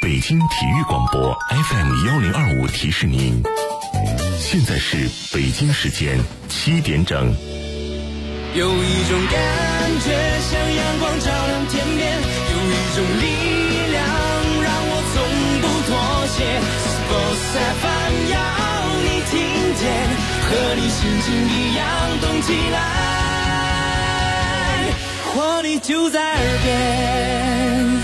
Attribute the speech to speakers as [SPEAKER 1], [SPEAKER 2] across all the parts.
[SPEAKER 1] 北京体育广播 FM1025提示您，现在是北京时间7点整。
[SPEAKER 2] 有一种感觉像阳光照亮天边，有一种力量让我从不妥协。Sports FM 要你听见，和你心情一样动起来，活力就在耳边。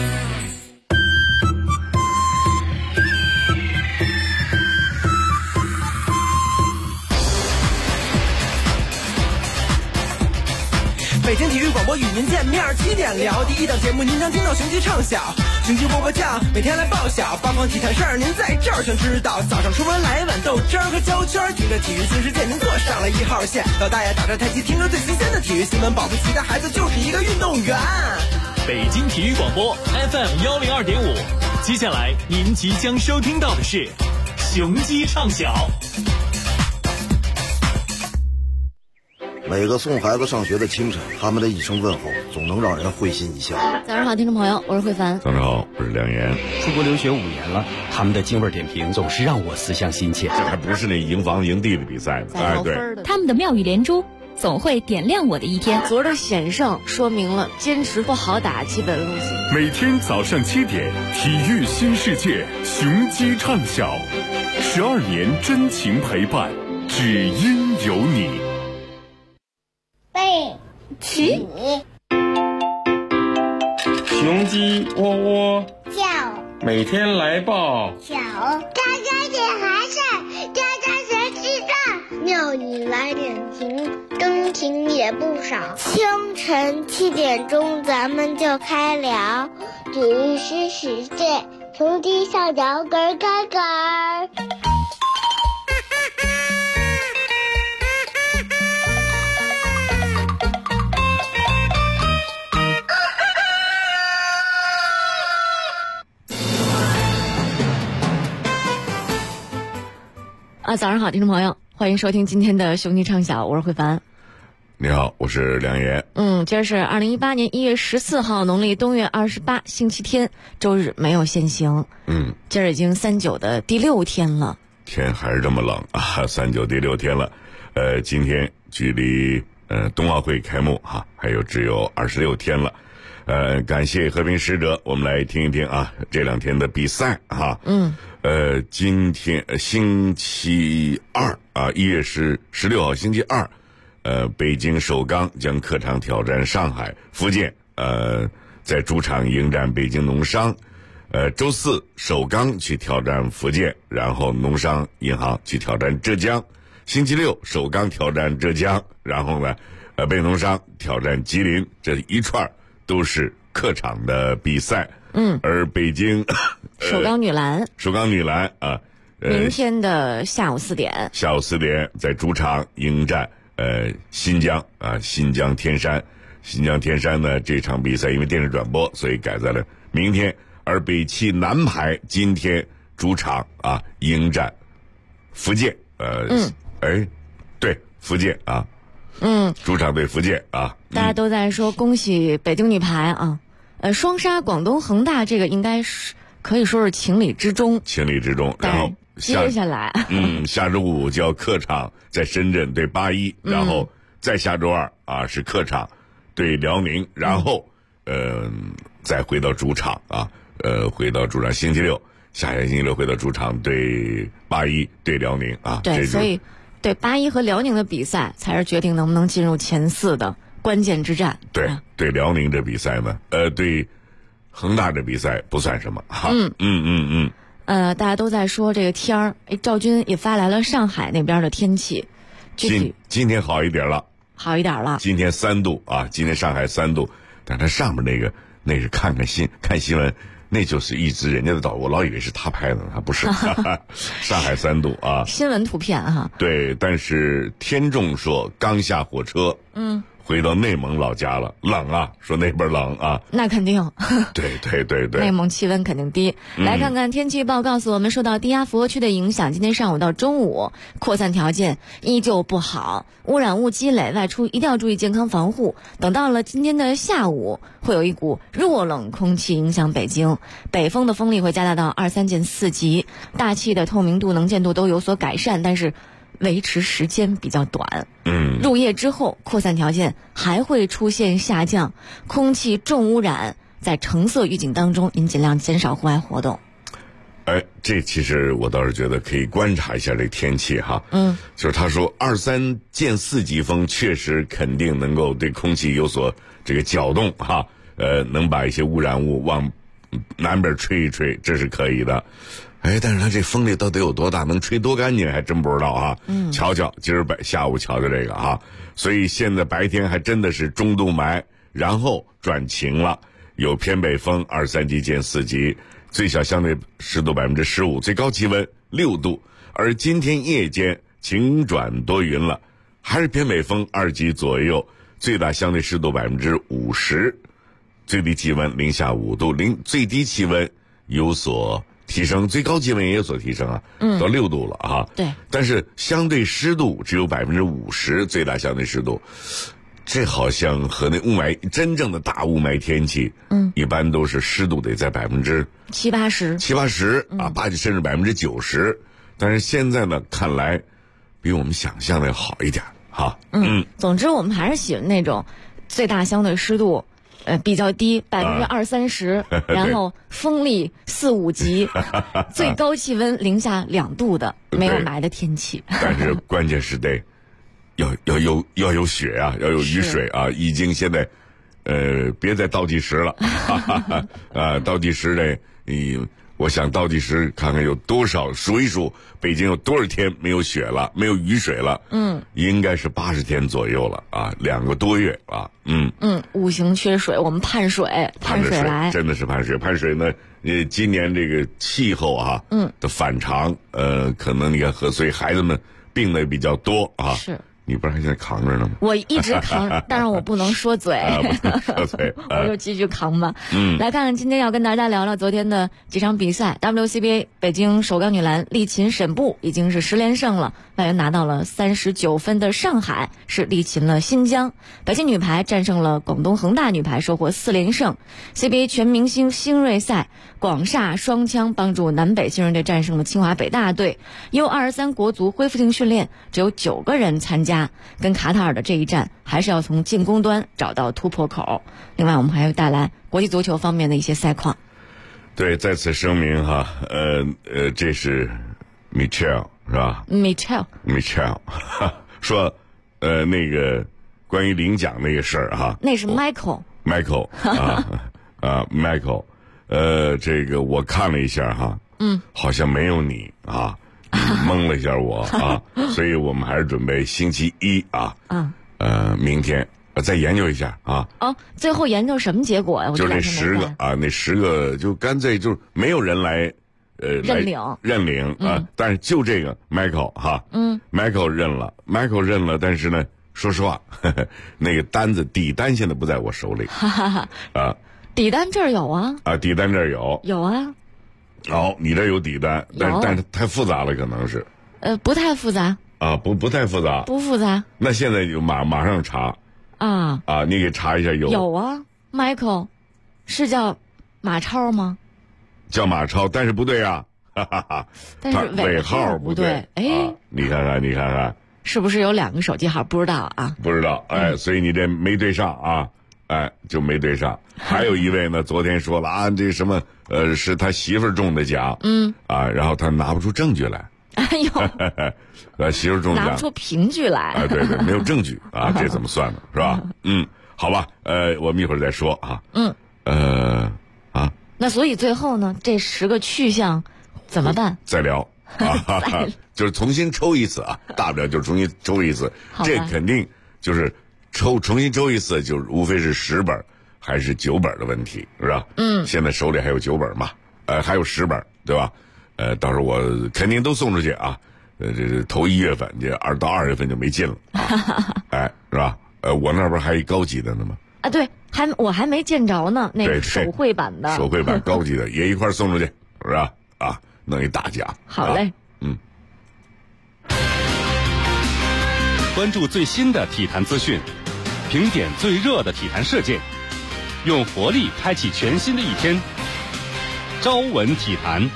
[SPEAKER 3] 北京体育广播与您见面，7点聊第一档节目，您将听到雄鸡唱晓，雄鸡播播酱每天来报晓，八方体坛事儿您在这儿全知道。早上出门来碗豆汁儿和焦圈，听着体育新世界您坐上了1号线。老大爷打着太极，听着最新鲜的体育新闻，保不齐的孩子就是一个运动员。
[SPEAKER 4] 北京体育广播 FM102.5，接下来您即将收听到的是雄鸡唱晓。
[SPEAKER 5] 每个送孩子上学的清晨，他们的一声问候总能让人会心一笑。
[SPEAKER 6] 早上好，听众朋友，我是慧凡。
[SPEAKER 1] 早上好，我是梁岩。
[SPEAKER 7] 出国留学5年了，他们的京味点评总是让我思乡心切。
[SPEAKER 1] 这还不是那赢房赢地的比赛呢，哎，对，
[SPEAKER 6] 他们的妙语连珠总会点亮我的一天。
[SPEAKER 8] 昨儿的险胜说明了坚持不好打基本路线。
[SPEAKER 9] 每天早上7点，体育新世界，雄鸡唱晓，12年真情陪伴，只因有你。
[SPEAKER 10] 背起，
[SPEAKER 11] 雄鸡喔喔
[SPEAKER 10] 叫，
[SPEAKER 11] 每天来报
[SPEAKER 10] 小，喳喳点孩子，喳喳学知道，妙语来点评，更情也不少。清晨7点钟，咱们就开聊，体育新世界，雄鸡上摇杆杆杆。
[SPEAKER 6] 早上好，听众朋友，欢迎收听今天的雄鸡唱晓，我是慧凡。
[SPEAKER 1] 你好，我是梁岩。
[SPEAKER 6] 今儿是2018年1月14号，农历冬月28，星期天，周日，没有限行。今儿已经39的第6天了，
[SPEAKER 1] 天还是这么冷啊！39第6天了，今天距离冬奥会开幕还有只有26天了。感谢和平使者，我们来听一听这2天的比赛今天星期二1月16号星期二，北京首钢将客场挑战上海，福建在主场迎战北京农商。周四首钢去挑战福建，然后农商银行去挑战浙江。星期六首钢挑战浙江，然后呢北农商挑战吉林，这一串都是客场的比赛。而北京
[SPEAKER 6] 首钢女篮明天的下午4点在主场迎战新疆天山。新疆天山呢这场比赛因为电视转播，所以改在了明天。而北汽男排今天主场迎战福建，对，福建主场对福建大家都在说恭喜北京女排双杀广东恒大，这个应该是可以说是情理之中。然后接下来
[SPEAKER 1] 下周5就要客场在深圳对81，然后再下周2是客场对辽宁，然后再回到主场星期六下星期六回到主场对81对辽宁
[SPEAKER 6] 对，所以对81和辽宁的比赛才是决定能不能进入前4的关键之战。
[SPEAKER 1] 对辽宁这比赛呢对恒大这比赛不算什么
[SPEAKER 6] 大家都在说这个天儿，赵军也发来了上海那边的天气，
[SPEAKER 1] 今天好一点了，今天3度今天上海3度，但它上面那是看新闻，那就是一直人家的导，我老以为是他拍的，他不是上海3度
[SPEAKER 6] 新闻图片
[SPEAKER 1] 对，但是天众说刚下火车回到内蒙老家了，冷啊，说那边冷啊。
[SPEAKER 8] 那肯定。
[SPEAKER 1] 对对对对。
[SPEAKER 8] 内蒙气温肯定低。来看看天气预报，告诉我们受到低压符合区的影响，今天上午到中午扩散条件依旧不好，污染物积累，外出一定要注意健康防护。等到了今天的下午，会有一股弱冷空气影响北京，北风的风力会加大到2、3件4级，大气的透明度、能见度都有所改善，但是维持时间比较短。入夜之后扩散条件还会出现下降，空气重污染在橙色预警当中，您尽量减少户外活动。
[SPEAKER 1] 这其实我倒是觉得可以观察一下这天气哈。就是他说2、3件4级风确实肯定能够对空气有所这个搅动哈，能把一些污染物往南边吹一吹，这是可以的。但是它这风力到底有多大，能吹多干净还真不知道啊。瞧瞧今儿下午瞧瞧这个啊，所以现在白天还真的是中度霾，然后转晴了，有偏北风2、3级见4级，最小相对湿度15%，最高气温6度。而今天夜间晴转多云了，还是偏北风2级左右，最大相对湿度50%，最低气温零下5度，最低气温有所提升，最高气温也有所提升啊，到6度了啊。
[SPEAKER 8] 对，
[SPEAKER 1] 但是相对湿度只有50%，最大相对湿度，这好像和那雾霾真正的大雾霾天气，一般都是湿度得在
[SPEAKER 8] 70-80%
[SPEAKER 1] 啊，80%甚至90%。但是现在呢，看来比我们想象的要好一点哈。
[SPEAKER 8] 总之我们还是喜欢那种最大相对湿度比较低，20-30%，然后风力4、5级，最高气温零下2度的没有霾的天气。
[SPEAKER 1] 但是关键是得要有雪啊，要有雨水啊，已经现在别再倒计时了倒计时的我想倒计时看看有多少，数一数北京有多少天没有雪了，没有雨水了。应该是80天左右了啊，2个多月啊。
[SPEAKER 8] 五行缺水，我们盼水来，
[SPEAKER 1] 真的是盼水呢。今年这个气候啊，的反常，可能你看所以孩子们病的比较多啊。
[SPEAKER 8] 是。
[SPEAKER 1] 你不是还现在扛着呢吗？
[SPEAKER 8] 我一直扛，但是我不能说嘴。
[SPEAKER 1] 不能说嘴，
[SPEAKER 8] 我就继续扛吧。来看看今天要跟大家聊聊昨天的几场比赛。WCBA 北京首钢女篮力擒沈步，已经是10连胜了，外援拿到了39分的上海是力擒了新疆。北京女排战胜了广东恒大女排，收获4连胜。CBA 全明星星锐赛，广厦双枪帮助南北新人队战胜了清华北大队。U23国足恢复性训练只有9个人参加。跟卡塔尔的这一战还是要从进攻端找到突破口。另外我们还会带来国际足球方面的一些赛况。
[SPEAKER 1] 对，在此声明哈，这是 Michelle 是吧
[SPEAKER 8] Michelle
[SPEAKER 1] 说那个关于领奖那个事儿哈，
[SPEAKER 8] 那是 Michael
[SPEAKER 1] Michael 这个我看了一下哈，好像没有你啊，蒙了一下我啊，所以我们还是准备星期一啊，明天再研究一下啊。
[SPEAKER 8] 最后研究什么结果呀？
[SPEAKER 1] 就那10个啊，那10个就干脆就没有人来
[SPEAKER 8] 认
[SPEAKER 1] 领啊，但是就这个 Michael 哈，Michael 认了，但是呢，说实话，那个底单现在不在我手里啊，
[SPEAKER 8] 底单这儿有啊，
[SPEAKER 1] 底单这儿有
[SPEAKER 8] 啊。
[SPEAKER 1] 你这有底单，但是太复杂了，可能是。
[SPEAKER 8] 不太复杂。
[SPEAKER 1] 不太复杂。
[SPEAKER 8] 不复杂。
[SPEAKER 1] 那现在就马上查。你给查一下有。
[SPEAKER 8] 有啊 ，Michael，是叫马超吗？
[SPEAKER 1] 叫马超，但是不对啊，
[SPEAKER 8] 但是尾号不对。
[SPEAKER 1] 你看看。
[SPEAKER 8] 是不是有2个手机号？不知道啊。
[SPEAKER 1] 不知道，所以你这没对上啊。就没对上。还有一位呢，昨天说了啊，这什么是他媳妇儿中的奖，然后他拿不出证据来。媳妇儿中奖，
[SPEAKER 8] 拿不出凭据来。
[SPEAKER 1] 对，没有证据啊，这怎么算呢？是吧？好吧，我们一会儿再说啊。
[SPEAKER 8] 那所以最后呢，这10个去向怎么办？
[SPEAKER 1] 再聊就是重新抽一次啊，大不了就重新抽一次，这肯定就是重新抽一次，就是无非是10本还是9本的问题，是吧？现在手里还有9本嘛，还有10本，对吧？到时候我肯定都送出去啊。这头1月份，这到2月份就没劲了，是吧？ 我那边还有高级的呢嘛。
[SPEAKER 8] 啊，对，我还没见着呢，那个手绘版的。
[SPEAKER 1] 手绘版高级的也一块送出去，是吧？啊，弄一大奖。
[SPEAKER 8] 好嘞。
[SPEAKER 9] 关注最新的体坛资讯，评点最热的体坛事件，用活力开启全新的一天。朝闻体坛。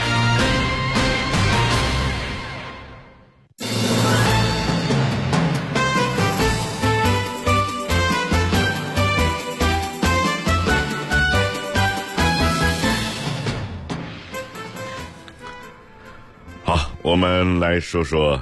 [SPEAKER 1] 好，我们来说说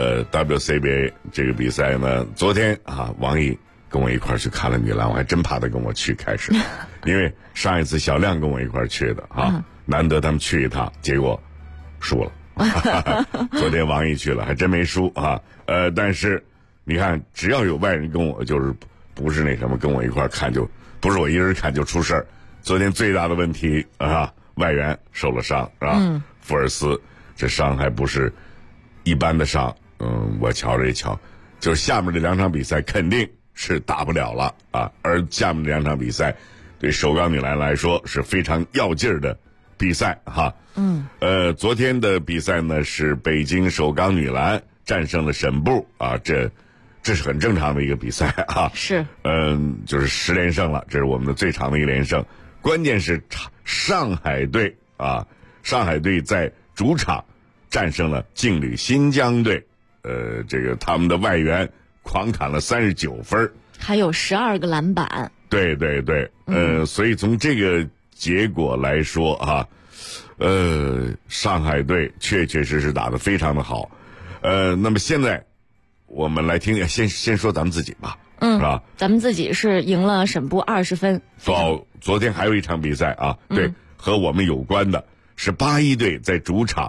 [SPEAKER 1] WCBA 这个比赛呢。昨天啊，王毅跟我一块去看了女篮，我还真怕他跟我去开始，因为上一次小亮跟我一块去的啊，难得他们去一趟，结果输了。昨天王毅去了，还真没输啊。但是你看，只要有外人跟我，就是不是那什么跟我一块看，就不是我一人看就出事儿。昨天最大的问题啊，外援受了伤是吧？福尔斯这伤还不是一般的伤。我瞧着一瞧，就是下面这2场比赛肯定是打不了了啊。而下面这2场比赛对首钢女篮来说是非常要劲儿的比赛哈。昨天的比赛呢是北京首钢女篮战胜了沈部啊，这是很正常的一个比赛啊。
[SPEAKER 8] 是。
[SPEAKER 1] 就是10连胜了，这是我们的最长的一个连胜。关键是上海队啊，上海队在主场战胜了劲旅新疆队。这个他们的外援狂砍了39分，
[SPEAKER 8] 还有12个篮板。
[SPEAKER 1] 对对对，所以从这个结果来说啊，上海队确实打得非常的好。那么现在我们来听，先说咱们自己吧，是吧？
[SPEAKER 8] 咱们自己是赢了沈部20分。
[SPEAKER 1] 昨天还有一场比赛啊，对，和我们有关的是81队在主场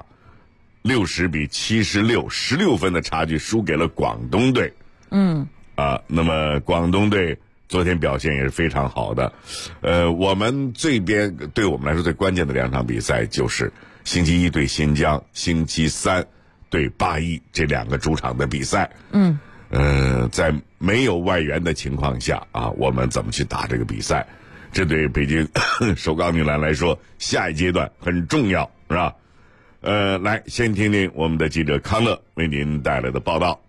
[SPEAKER 1] 60比76 16分的差距输给了广东队。那么广东队昨天表现也是非常好的。我们这边对我们来说最关键的2场比赛就是星期一对新疆，星期三对81这2个主场的比赛。在没有外援的情况下啊，我们怎么去打这个比赛？这对北京首钢女篮来说，下一阶段很重要，是吧？来，先听听我们的记者康乐为您带来的报道。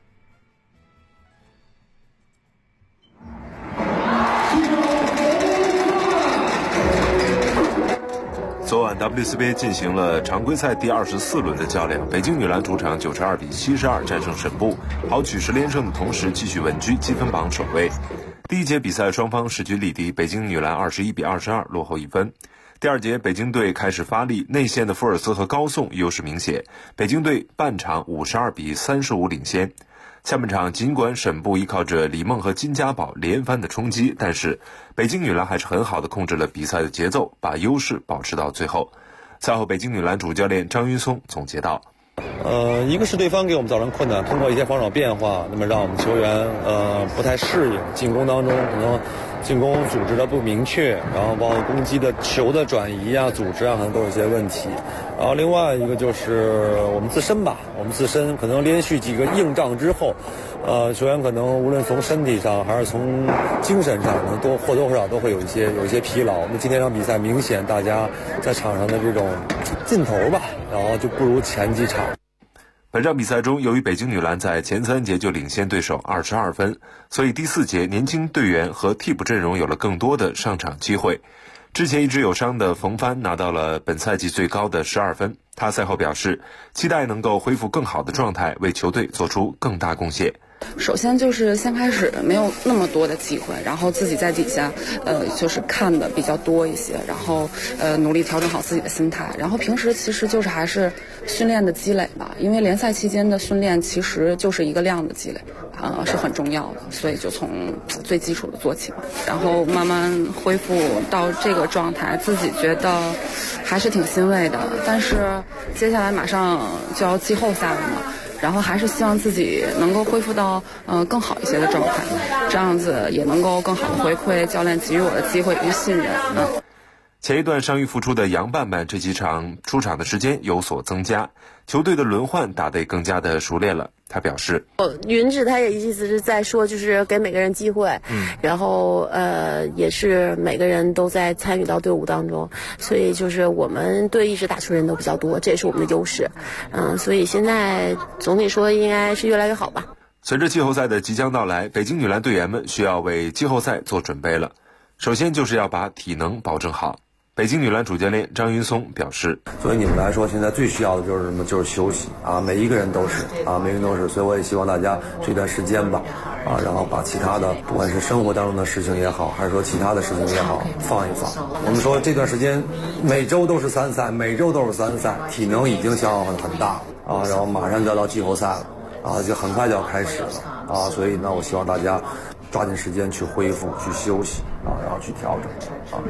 [SPEAKER 12] 昨晚 WCBA 进行了常规赛第24轮的较量，北京女篮主场92比72战胜沈部，豪取10连胜的同时继续稳居积分榜首位。第一节比赛双方势均力敌，北京女篮21比22落后1分。第二节北京队开始发力，内线的福尔斯和高颂优势明显，北京队半场52比35领先。下半场尽管沈部依靠着李梦和金家宝连番的冲击，但是北京女篮还是很好的控制了比赛的节奏，把优势保持到最后。赛后北京女篮主教练张云松总结道，
[SPEAKER 13] 一个是对方给我们造成困难，通过一些防守变化，那么让我们球员不太适应，进攻当中可能进攻组织的不明确，然后包括攻击的球的转移啊、组织啊，可能都有一些问题。然后另外一个就是我们自身吧，我们自身可能连续几个硬仗之后，球员可能无论从身体上还是从精神上，可能或多或少都会有一些疲劳。那今天这场比赛明显大家在场上的这种劲头吧，然后就不如前几场。
[SPEAKER 12] 本场比赛中，由于北京女篮在前3节就领先对手22分，所以第4节年轻队员和替补阵容有了更多的上场机会。之前一直有伤的冯帆拿到了本赛季最高的12分。他赛后表示，期待能够恢复更好的状态，为球队做出更大贡献。
[SPEAKER 14] 首先就是先开始没有那么多的机会，然后自己在底下就是看的比较多一些，然后努力调整好自己的心态，然后平时其实就是还是训练的积累吧，因为联赛期间的训练其实就是一个量的积累，是很重要的，所以就从最基础的做起吧，然后慢慢恢复到这个状态，自己觉得还是挺欣慰的，但是接下来马上就要季后赛了嘛，然后还是希望自己能够恢复到更好一些的状态，这样子也能够更好的回馈教练给予我的机会与信任。
[SPEAKER 12] 前一段伤愈复出的杨伴伴这几场出场的时间有所增加，球队的轮换打得更加的熟练了。 表示，
[SPEAKER 15] 云指他也意思是在说，就是给每个人机会，然后也是每个人都在参与到队伍当中，所以就是我们队一直打球人都比较多，这也是我们的优势，所以现在总体说应该是越来越好吧。
[SPEAKER 12] 随着季后赛的即将到来，北京女篮队员们需要为季后赛做准备了，首先就是要把体能保证好。北京女篮主教练张云松表示，
[SPEAKER 13] 所以你们来说现在最需要的就是什么？就是休息啊，每一个人都是啊，每个人都是，所以我也希望大家这段时间吧然后把其他的不管是生活当中的事情也好，还是说其他的事情也好放一放。我们说这段时间每周都是3赛，每周都是3赛，体能已经消耗很大了然后马上就要到季后赛了就很快就要开始了所以呢我希望大家抓紧时间去恢复，去休息然后去调整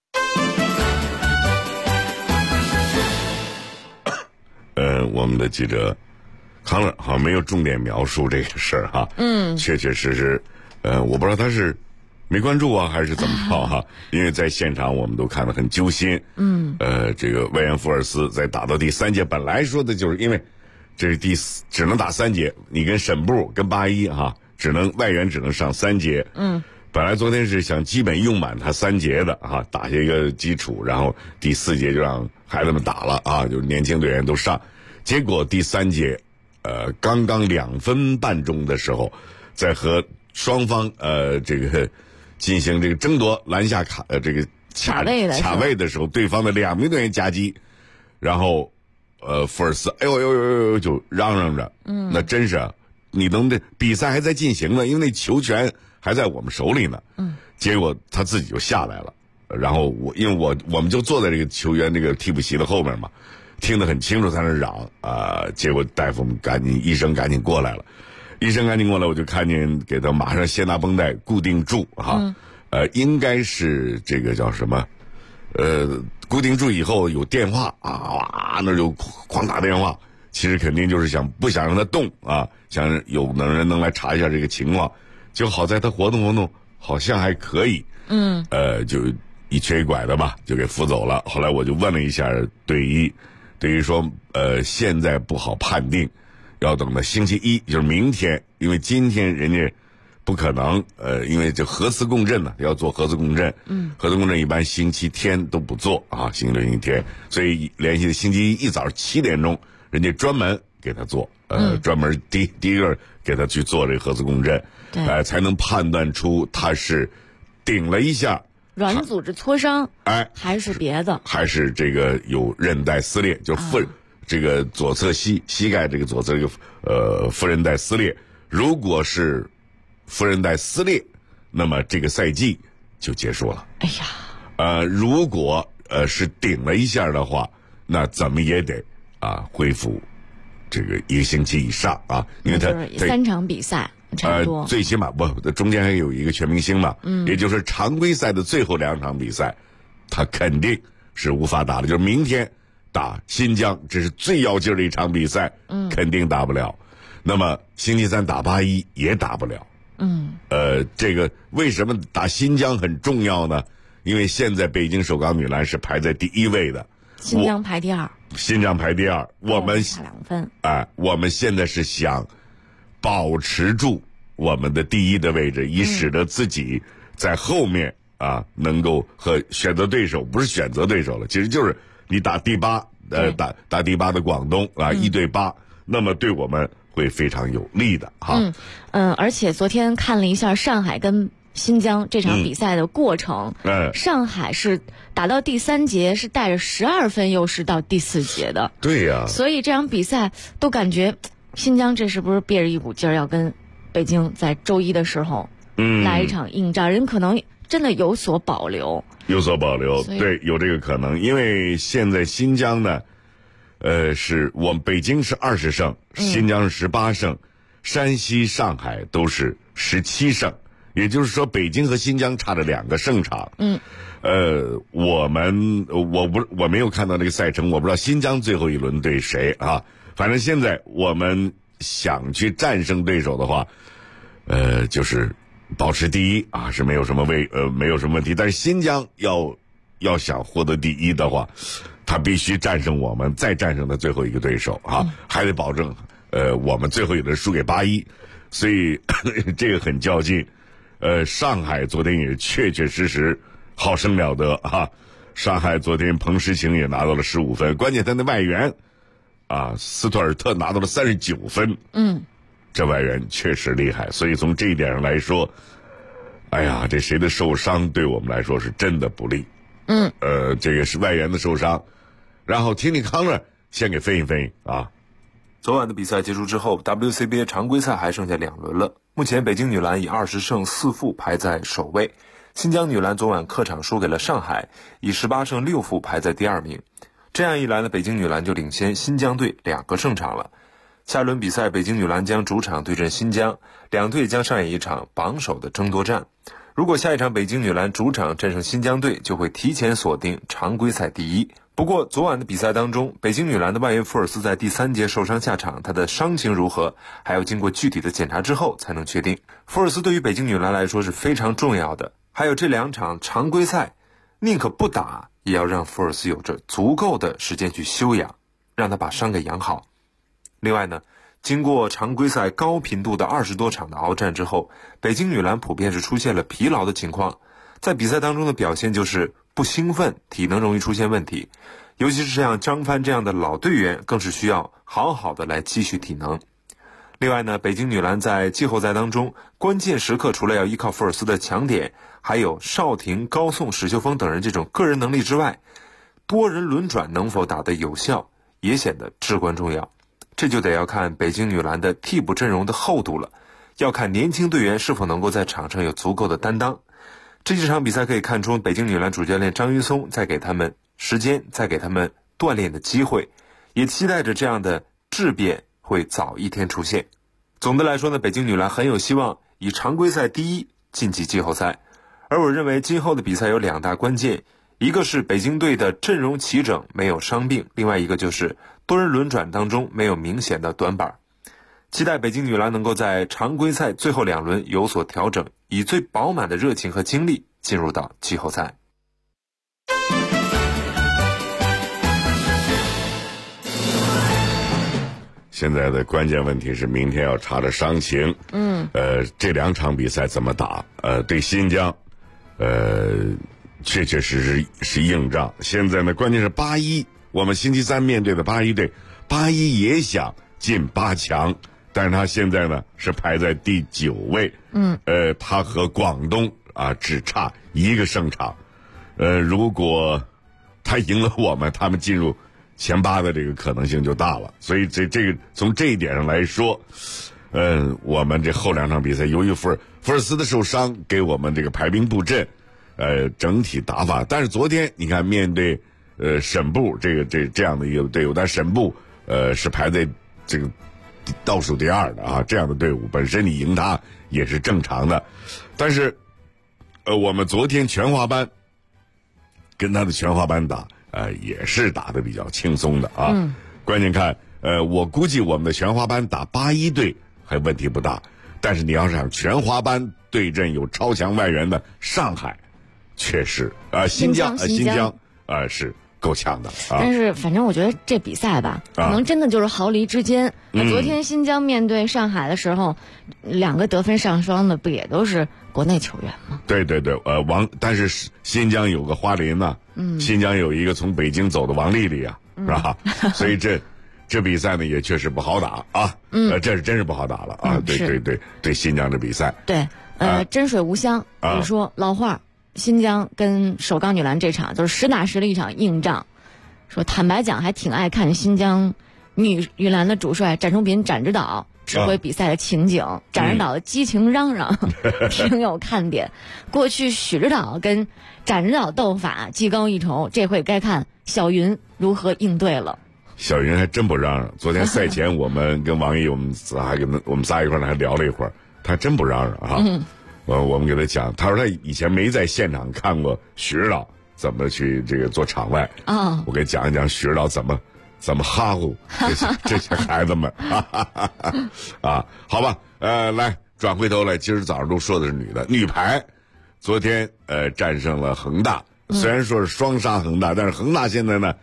[SPEAKER 1] 我们的记者康乐好像没有重点描述这个事儿哈，确确实实，我不知道他是没关注还是怎么着哈，因为在现场我们都看得很揪心，这个外援福尔斯在打到第3节，本来说的就是因为这是只能打3节，你跟沈部跟81外援只能上3节，本来昨天是想基本用满他3节的打下一个基础，然后第4节就让孩子们打了就是年轻队员都上，结果第3节刚刚2分半钟的时候，在和双方这个进行这个争夺篮下卡位的时候，对方的2名队员夹击，然后福尔斯哎呦就嚷着，那真是你能这比赛还在进行呢，因为那球权还在我们手里呢，结果他自己就下来了，然后因为我们就坐在这个球员这个替补席的后面嘛，听得很清楚，在那嚷结果大夫们医生赶紧过来了，我就看见给他马上先拿绷带固定住应该是这个叫什么固定住以后有电话那就狂打电话，其实肯定就是不想让他动想有人能来查一下这个情况，就好在他活动好像还可以，就一瘸一拐的吧，就给扶走了。后来我就问了一下队医说现在不好判定，要等到星期1，就是明天，因为今天人家不可能因为这核磁共振呢，要做核磁共振，核磁共振一般星期天都不做星期六星期天，所以联系星期1一早7点钟，人家专门给他做专门第一个给他去做这个核磁共振，才能判断出他是顶了一下
[SPEAKER 8] 软组织挫伤，还是别的，
[SPEAKER 1] 还是这个有韧带撕裂，就是这个左侧膝盖这个左侧这个副韧带撕裂。如果是副韧带撕裂，那么这个赛季就结束了。
[SPEAKER 8] 哎呀，
[SPEAKER 1] 如果是顶了一下的话，那怎么也得恢复这个1个星期以上因为他
[SPEAKER 8] 3场比赛。差不多
[SPEAKER 1] 最起码中间还有一个全明星嘛，也就是常规赛的最后2场比赛，他肯定是无法打的，就是明天打新疆，这是最要劲的一场比赛，肯定打不了。那么星期3打81也打不了。这个为什么打新疆很重要呢？因为现在北京首钢女篮是排在第1位的，
[SPEAKER 8] 新疆排第2，
[SPEAKER 1] 我们
[SPEAKER 8] 差2分。
[SPEAKER 1] 我们现在是想保持住我们的第1的位置，以使得自己在后面能够和选择对手，不是选择对手了，其实就是你打第8，打第8的广东1对8，那么对我们会非常有利的
[SPEAKER 8] 而且昨天看了一下上海跟新疆这场比赛的过程，上海是打到第3节是带着12分优势到第4节的，
[SPEAKER 1] 对呀，
[SPEAKER 8] 所以这场比赛都感觉新疆这是不是憋着一股劲儿要跟北京在周1的时候来一场硬仗，人可能真的有所保留，
[SPEAKER 1] 对，有这个可能，因为现在新疆呢是我们北京是20胜，新疆是18胜，山西上海都是17胜，也就是说北京和新疆差着2个胜场。我没有看到这个赛程，我不知道新疆最后一轮对谁反正现在我们想去战胜对手的话，就是保持第1是没有什么问题。但是新疆要想获得第1的话，他必须战胜我们，再战胜他最后一个对手还得保证我们最后有的输给8-1，所以这个很较劲。上海昨天也确确实实好生了得啊！上海昨天彭诗晴也拿到了15分，关键他的外援啊，斯图尔特拿到了39分。这外援确实厉害，所以从这一点上来说，哎呀，这谁的受伤对我们来说是真的不利。这个是外援的受伤，然后听听康乐先给分析啊。
[SPEAKER 12] 昨晚的比赛结束之后 ，WCBA 常规赛还剩下2轮了。目前北京女篮以20胜4负排在首位，新疆女篮昨晚客场输给了上海，以18胜6负排在第2名。这样一来呢，北京女篮就领先新疆队2个胜场了。下一轮比赛，北京女篮将主场对阵新疆，两队将上演一场榜首的争夺战。如果下一场北京女篮主场战胜新疆队，就会提前锁定常规赛第一。不过昨晚的比赛当中，北京女篮的外援福尔斯在第3节受伤下场，她的伤情如何还要经过具体的检查之后才能确定。福尔斯对于北京女篮来说是非常重要的，还有这2场常规赛宁可不打也要让福尔斯有着足够的时间去休养，让她把伤给养好。另外呢，经过常规赛高频度的20多场的鏖战之后，北京女篮普遍是出现了疲劳的情况，在比赛当中的表现就是不兴奋，体能容易出现问题，尤其是像张帆这样的老队员更是需要好好的来积蓄体能。另外呢，北京女篮在季后赛当中关键时刻，除了要依靠福尔斯的强点，还有邵婷、高颂、史秀峰等人这种个人能力之外，多人轮转能否打得有效也显得至关重要。这就得要看北京女篮的替补阵容的厚度了，要看年轻队员是否能够在场上有足够的担当。这几场比赛可以看出，北京女篮主教练张云松在给他们时间，在给他们锻炼的机会，也期待着这样的质变会早一天出现。总的来说呢，北京女篮很有希望以常规赛第一晋级季后赛。而我认为今后的比赛有2大关键，一个是北京队的阵容齐整，没有伤病，另外一个就是多人轮转当中没有明显的短板。期待北京女篮能够在常规赛最后2轮有所调整，以最饱满的热情和精力进入到季后赛。
[SPEAKER 1] 现在的关键问题是明天要查着伤情。这2场比赛怎么打？对新疆，确确实实是硬仗。现在呢，关键是8-1，我们星期3面对的8-1队，8-1也想进8强，但是他现在呢是排在第9位。他和广东只差1个胜场。如果他赢了我们，他们进入前8的这个可能性就大了。所以这个从这一点上来说，我们这后2场比赛，由于福尔斯的受伤，给我们这个排兵布阵，整体打法。但是昨天你看，面对沈部这样的一个队伍，但沈部是排在这个倒数第2的啊，这样的队伍本身你赢他也是正常的。但是我们昨天全华班跟他的全华班打，也是打得比较轻松的啊。关键看我估计我们的全华班打8-1队还问题不大，但是你要是让全华班对阵有超强外援的上海，确实新疆是够呛的。
[SPEAKER 8] 但是反正我觉得这比赛吧，可能真的就是毫厘之间。昨天新疆面对上海的时候，2个得分上双的不也都是国内球员吗？
[SPEAKER 1] 对，但是新疆有个花林呢，新疆有一个从北京走的王丽丽啊，是吧？所以这比赛呢也确实不好打啊。这是真是不好打了啊。对新疆的比赛。
[SPEAKER 8] 对，真水无香。你说老话，新疆跟首钢女篮这场就是实打实的一场硬仗。说坦白讲，还挺爱看新疆女篮的主帅展崇彬展指导指挥比赛的情景，展指导的激情嚷嚷挺有看点。过去许指导跟展指导斗法技高一筹，这回该看小云如何应对了。
[SPEAKER 1] 小云还真不嚷嚷。昨天赛前我们跟王毅我们仨一块儿还聊了一会儿，他真不嚷嚷啊。我们给他讲，他说他以前没在现场看过许指导怎么去这个做场外啊。我给讲一讲许指导怎么哈呼这些孩子们啊。好吧，来转回头来，今儿早上都说的是女排，昨天战胜了恒大。虽然说是双杀恒大，但是恒大现在呢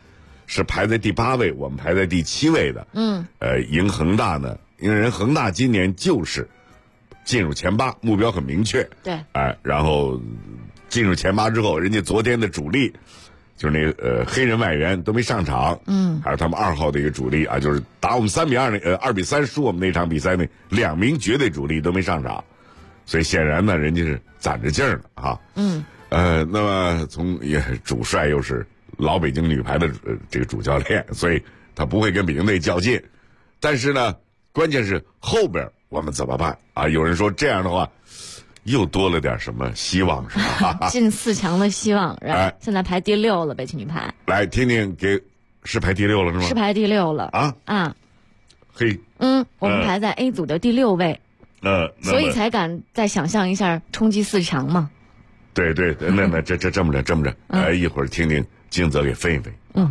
[SPEAKER 1] 是排在第8位，我们排在第7位的。赢恒大呢，因为人恒大今年就是进入前8，目标很明确。
[SPEAKER 8] 对，
[SPEAKER 1] 然后进入前8之后，人家昨天的主力就是那个黑人外援都没上场。还有他们2号的一个主力啊，就是打我们3-2那2比3输我们那场比赛那2名绝对主力都没上场，所以显然呢，人家是攒着劲儿呢哈。那么主帅又是老北京女排的这个主教练，所以他不会跟北京队较劲。但是呢，关键是后边我们怎么办啊？有人说这样的话，又多了点什么希望是吧？
[SPEAKER 8] 进4强的希望。现在排第6了，北京女排。
[SPEAKER 1] 来听听，是排第6了是吗？
[SPEAKER 8] 是排第6了啊！
[SPEAKER 1] 嘿，
[SPEAKER 8] 我们排在 A 组的第6位。所以才敢再想象一下冲击4强嘛。
[SPEAKER 1] 对，那这么着，一会儿听听金泽给分一分。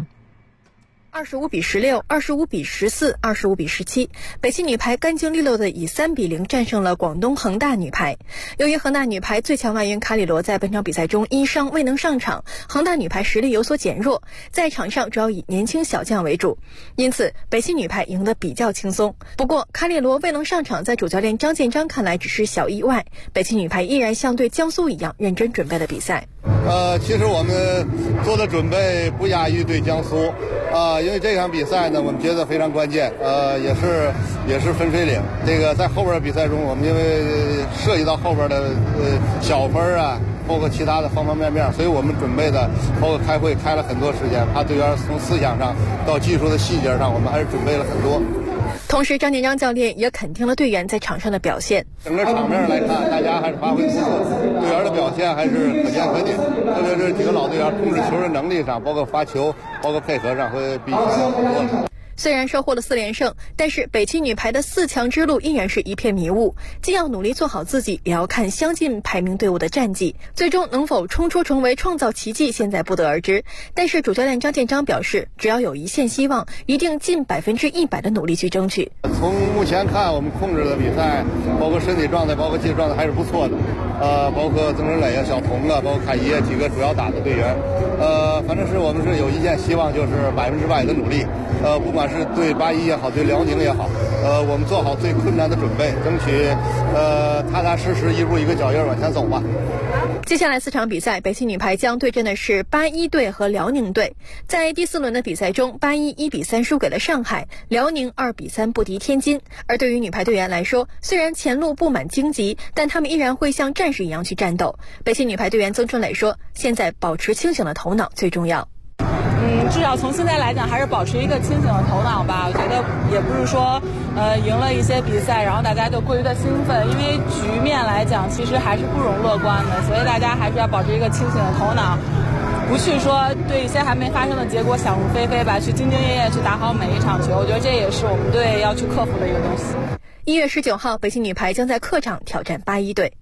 [SPEAKER 16] 25比16、25比14、25比17，北汽女排干净利落的以3比0战胜了广东恒大女排。由于恒大女排最强外援卡里罗在本场比赛中因伤未能上场，恒大女排实力有所减弱，在场上主要以年轻小将为主，因此北汽女排赢得比较轻松。不过卡里罗未能上场，在主教练张建章看来只是小意外，北汽女排依然像对江苏一样认真准备了比赛。
[SPEAKER 17] 其实我们做的准备不亚于对江苏，因为这场比赛呢，我们觉得非常关键，也是分水岭。这个在后边的比赛中，我们因为涉及到后边的小分啊，包括其他的方方面面，所以我们准备的包括开会开了很多时间，怕队员从思想上到技术的细节上，我们还是准备了很多。
[SPEAKER 16] 同时，张建章教练也肯定了队员在场上的表现。
[SPEAKER 17] 整个场面来看，大家还是发挥出色，队员的表现还是可见可点。特别是几个老队员控制球的能力上，包括发球，包括配合上，会比以前要好多了。
[SPEAKER 16] 虽然收获了4连胜，但是北汽女排的4强之路依然是一片迷雾，既要努力做好自己，也要看相近排名队伍的战绩，最终能否冲出重围创造奇迹，现在不得而知。但是主教练张建章表示，只要有一线希望，一定尽100%的努力去争取。
[SPEAKER 17] 从目前看，我们控制的比赛，包括身体状态，包括技术状态还是不错的。包括曾春磊啊、小童啊，包括凯怡啊几个主要打的队员，反正是我们是有一线希望，就是100%的努力。不管是对81也好，对辽宁也好，我们做好最困难的准备，争取踏踏实实一步一个脚印往前走吧。
[SPEAKER 16] 接下来4场比赛，北汽女排将对阵的是81队和辽宁队。在第4轮的比赛中，81 1比3输给了上海，辽宁2比3不敌天津。而对于女排队员来说，虽然前路布满荆棘，但他们依然会像战士一样去战斗。北汽女排队员曾春磊说，现在保持清醒的头脑最重要。
[SPEAKER 18] 至少从现在来讲，还是保持一个清醒的头脑吧。我觉得也不是说，赢了一些比赛，然后大家就过于的兴奋，因为局面来讲，其实还是不容乐观的。所以大家还是要保持一个清醒的头脑，不去说对一些还没发生的结果想入非非吧，去兢兢业业去打好每一场球。我觉得这也是我们队要去克服的一个东西。
[SPEAKER 16] 1月19号，北汽女排将在客场挑战81队。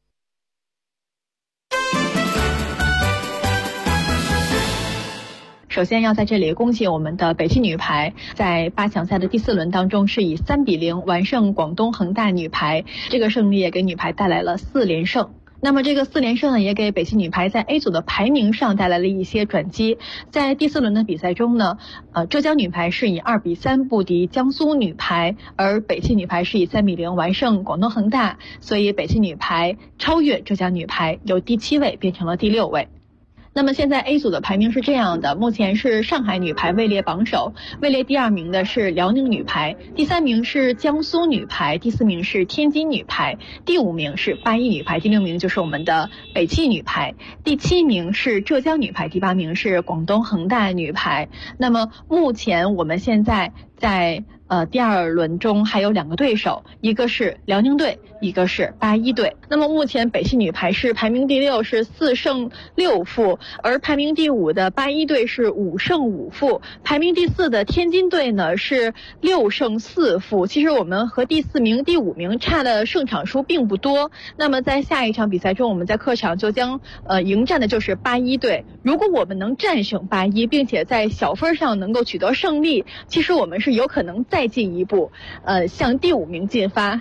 [SPEAKER 19] 首先要在这里恭喜我们的北汽女排，在8强赛的第4轮当中是以3比0完胜广东恒大女排，这个胜利也给女排带来了4连胜。那么这个4连胜呢，也给北汽女排在 A 组的排名上带来了一些转机。在第4轮的比赛中呢，浙江女排是以2比3不敌江苏女排，而北汽女排是以3比0完胜广东恒大，所以北汽女排超越浙江女排，由第7位变成了第6位。那么现在 A 组的排名是这样的，目前是上海女排位列榜首，位列第2名的是辽宁女排，第3名是江苏女排，第4名是天津女排，第5名是81女排，第6名就是我们的北汽女排，第7名是浙江女排，第8名是广东恒大女排。那么目前我们现在在第2轮中还有2个对手，一个是辽宁队，一个是81队。那么目前北汽女排是排名第6，是4胜6负，而排名第5的81队是5胜5负，排名第4的天津队呢是6胜4负。其实我们和第4名、第5名差的胜场数并不多。那么在下一场比赛中，我们在客场就将迎战的就是81队。如果我们能战胜81，并且在小分上能够取得胜利，其实我们是有可能再进一步向第5名进发。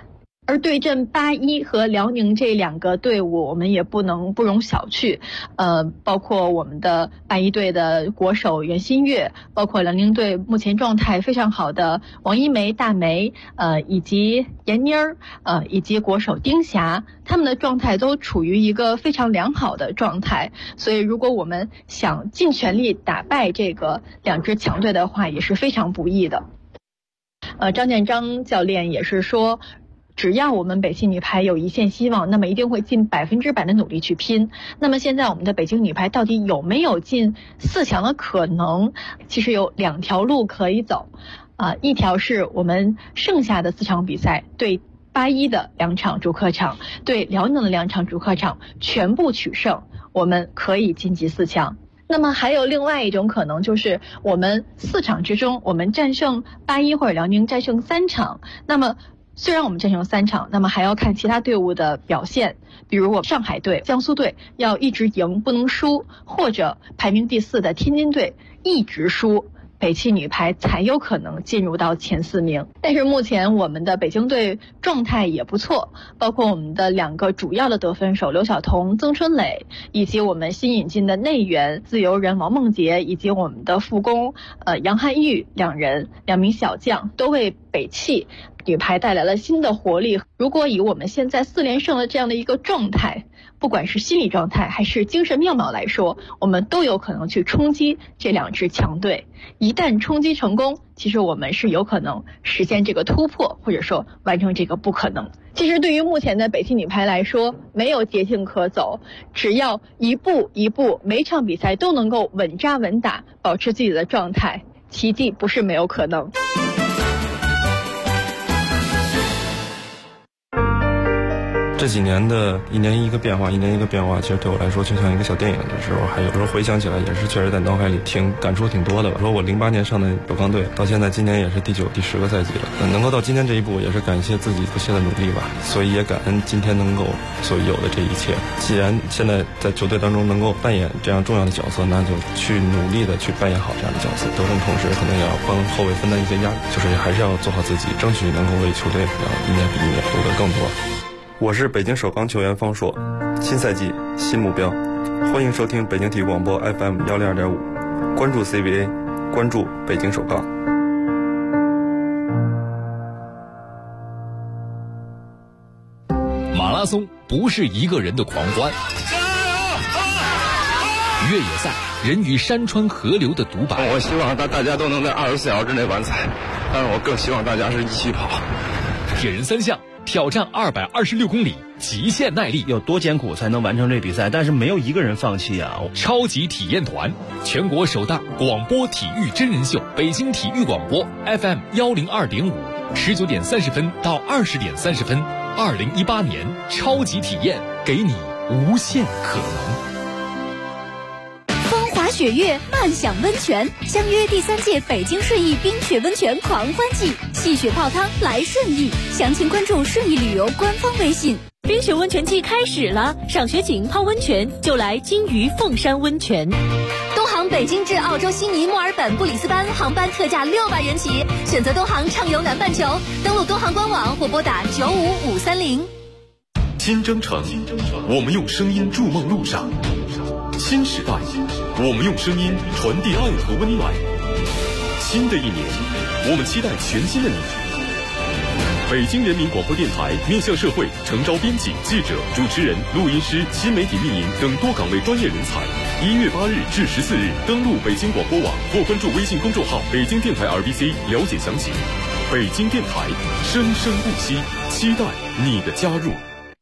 [SPEAKER 19] 而对阵81和辽宁这2个队伍，我们也不容小觑。包括我们的81队的国手袁心玥，包括辽宁队目前状态非常好的王一梅、大梅，以及闫妮儿，以及国手丁霞，他们的状态都处于一个非常良好的状态。所以，如果我们想尽全力打败这个2支强队的话，也是非常不易的。张建章教练也是说，只要我们北汽女排有一线希望，那么一定会尽100%的努力去拼。那么现在我们的北京女排到底有没有进4强的可能？其实有2条路可以走。一条是我们剩下的4场比赛，对81的2场主客场，对辽宁的2场主客场全部取胜，我们可以晋级4强。那么还有另外一种可能，就是我们4场之中，我们战胜81或者辽宁战胜3场。那么虽然我们战胜3场，那么还要看其他队伍的表现，比如我上海队、江苏队要一直赢不能输，或者排名第4的天津队一直输，北汽女排才有可能进入到前4名。但是目前我们的北京队状态也不错，包括我们的2个主要的得分手刘晓彤、曾春蕾，以及我们新引进的内援自由人王梦洁，以及我们的副攻杨汉玉2名小将，都为北汽女排带来了新的活力。如果以我们现在4连胜的这样的一个状态，不管是心理状态还是精神面貌来说，我们都有可能去冲击这2支强队。一旦冲击成功，其实我们是有可能实现这个突破，或者说完成这个不可能。其实对于目前的北汽女排来说，没有捷径可走，只要一步一步，每场比赛都能够稳扎稳打，保持自己的状态，奇迹不是没有可能。
[SPEAKER 13] 这几年的一年一个变化，其实对我来说就像一个小电影的时候，还有时候回想起来也是确实在脑海里感触挺多的吧。说我08年上的首钢队，到现在今年也是第9、第10个赛季了，能够到今天这一步，也是感谢自己不懈的努力吧。所以也感恩今天能够所有的这一切。既然现在在球队当中能够扮演这样重要的角色，那就去努力的去扮演好这样的角色。得胜同时，可能也要帮后卫分担一些压力，就是还是要做好自己，争取能够为球队要一年比一年夺得更多。我是北京首钢球员方硕，新赛季新目标，欢迎收听北京体育广播 FM 102.5，关注 CBA， 关注北京首钢。
[SPEAKER 4] 马拉松不是一个人的狂欢，越野赛人与山川河流的独白。
[SPEAKER 20] 我希望大家都能在24小时之内完赛，但是我更希望大家是一起跑。
[SPEAKER 4] 铁人3项挑战226公里，极限耐力，
[SPEAKER 21] 有多艰苦才能完成这比赛？但是没有一个人放弃啊！
[SPEAKER 4] 超级体验团，全国首档广播体育真人秀，北京体育广播 FM 102.5，19点30分到20点30分，2018年超级体验，给你无限可能。
[SPEAKER 22] 雪月漫享温泉，相约第3届北京顺义冰雪温泉狂欢季，戏雪泡汤来顺义，详情关注顺义旅游官方微信。
[SPEAKER 23] 冰雪温泉季开始了，赏雪景泡温泉就来金鱼凤山温泉。
[SPEAKER 22] 东航北京至澳洲悉尼、墨尔本、布里斯班航班特价600元起，选择东航畅游南半球，登录东航官网或拨打95530。
[SPEAKER 24] 新征程，我们用声音筑梦路上。新时代，我们用声音传递爱和温暖。新的一年，我们期待全新的你。北京人民广播电台面向社会诚招编辑、记者、主持人、录音师、新媒体运营等多岗位专业人才。1月8日至14日，登录北京广播网或关注微信公众号“北京电台 RBC” 了解详情。北京电台，生生不息，期待你的加入。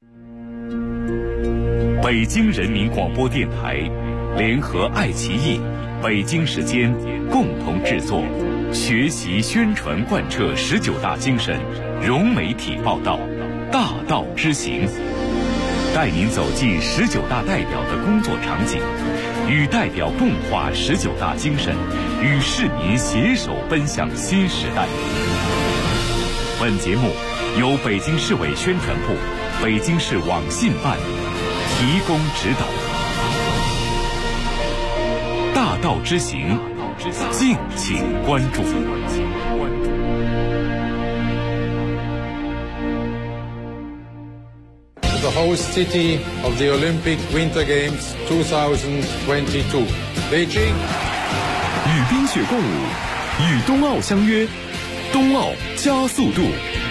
[SPEAKER 9] 北京人民广播电台联合爱奇艺、北京时间共同制作，学习宣传贯彻19大精神，融媒体报道，大道之行，带您走进19大代表的工作场景，与代表共话19大精神，与市民携手奔向新时代。本节目由北京市委宣传部、北京市网信办提供指导。大道之行，敬请关注。
[SPEAKER 2] host city of the Olympic Winter Games 2022, Beijing.
[SPEAKER 24] 与冰雪共舞，与冬奥相约，冬奥加速度。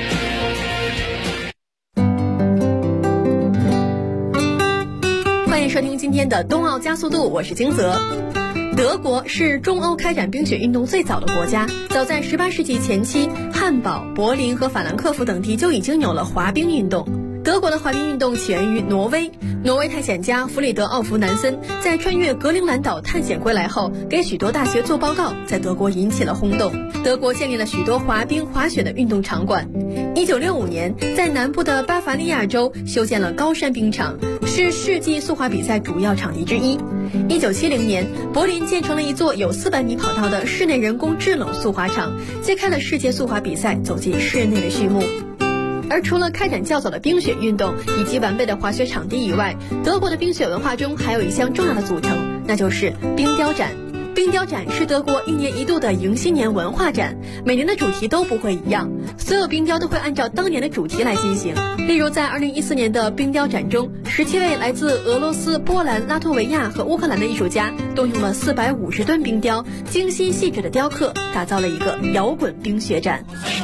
[SPEAKER 16] 欢迎收听今天的冬奥加速度，我是金泽。德国是中欧开展冰雪运动最早的国家，早在18世纪前期，汉堡、柏林和法兰克福等地就已经有了滑冰运动。德国的滑冰运动起源于挪威，挪威探险家弗里德奥弗南森在穿越格陵兰岛探险归来后，给许多大学做报告，在德国引起了轰动。德国建立了许多滑冰、滑雪的运动场馆。1965年，在南部的巴伐利亚州修建了高山冰场，是世纪速滑比赛主要场地之一。1970年，柏林建成了一座有400米跑道的室内人工制冷速滑场，揭开了世界速滑比赛走进室内的序幕。而除了开展较早的冰雪运动以及完备的滑雪场地以外，德国的冰雪文化中还有一项重要的组成，那就是冰雕展。冰雕展是德国1年1度的迎新年文化展，每年的主题都不会一样，所有冰雕都会按照当年的主题来进行。例如在2014年的冰雕展中，17位来自俄罗斯、波兰、拉脱维亚和乌克兰的艺术家动用了450吨冰雕，精心细致的雕刻，打造了一个摇滚冰雪展。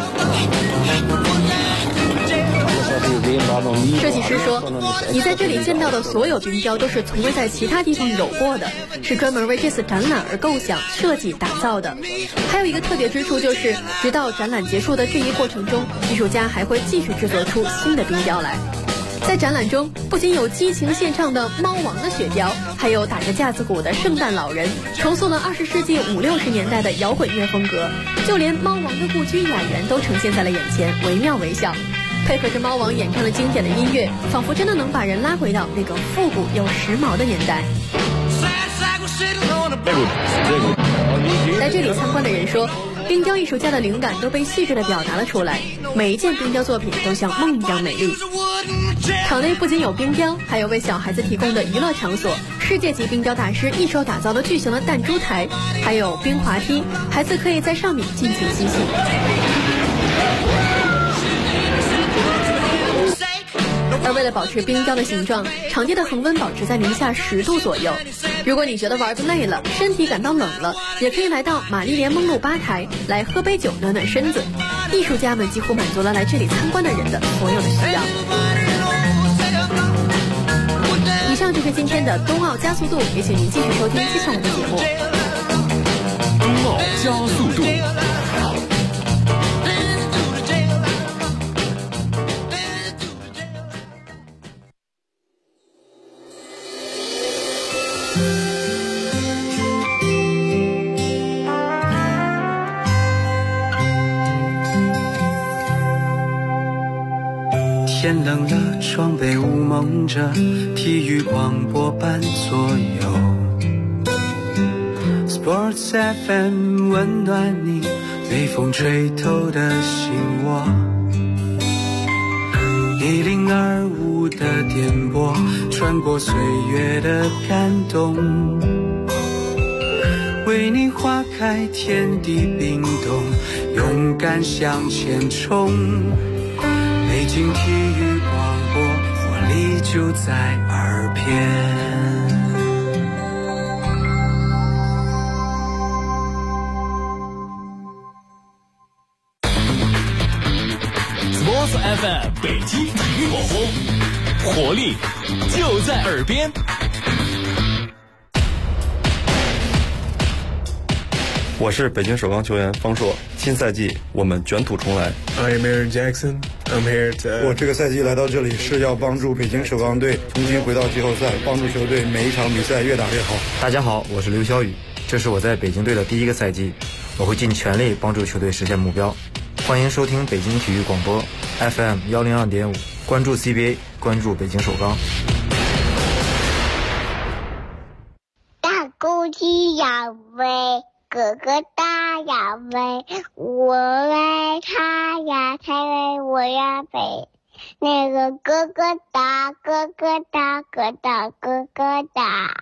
[SPEAKER 16] 设计师说，你在这里见到的所有冰雕都是从未在其他地方有过的，是专门为这次展览而构想、设计、打造的。还有一个特别之处就是，直到展览结束的这一过程中，艺术家还会继续制作出新的冰雕来。在展览中，不仅有激情献唱的猫王的雪雕，还有打着架子鼓的圣诞老人，重塑了20世纪50、60年代的摇滚乐风格。就连猫王的故居雅园都呈现在了眼前，惟妙惟肖。配合着猫王演唱的经典的音乐，仿佛真的能把人拉回到那个复古又时髦的年代。来这里参观的人说，冰雕艺术家的灵感都被细致地表达了出来，每一件冰雕作品都像梦一样美丽。场内不仅有冰雕，还有为小孩子提供的娱乐场所，世界级冰雕大师一手打造的巨型的弹珠台，还有冰滑梯，孩子可以在上面尽情嬉戏。而为了保持冰雕的形状，场地的恒温保持在零下10度左右。如果你觉得玩得累了，身体感到冷了，也可以来到玛丽莲梦露吧台来喝杯酒暖暖身子。艺术家们几乎满足了来这里参观的人的所有的需要。以上就是今天的冬奥加速度，也请您继续收听接下来的节目。
[SPEAKER 24] 冬奥加速度。
[SPEAKER 3] 天冷了，窗被雾蒙着，体育广播伴左右。Sports FM 温暖你，被风吹透的心窝。1025的电波，穿过岁月的感动，为你划开天地冰冻，勇敢向前冲。北京体育广播，活力就在耳边。
[SPEAKER 4] Sports FM 北京体育广播，活力就在耳边。
[SPEAKER 13] 我是北京首钢球员方硕，新赛季我们卷土重来。
[SPEAKER 5] I'm Aaron Jackson. I'm here to.
[SPEAKER 7] 我这个赛季来到这里是要帮助北京首钢队重新回到季后赛，帮助球队每一场比赛越打越好。
[SPEAKER 25] 大家好，我是刘晓宇，这是我在北京队的第一个赛季，我会尽全力帮助球队实现目标。欢迎收听北京体育广播 FM 102.5，关注 CBA， 关注北京首钢。
[SPEAKER 10] 大公鸡要飞，哥哥大呀飞，我爱他呀，他为我呀飞。那个哥哥大，哥哥大，哥大，哥哥大。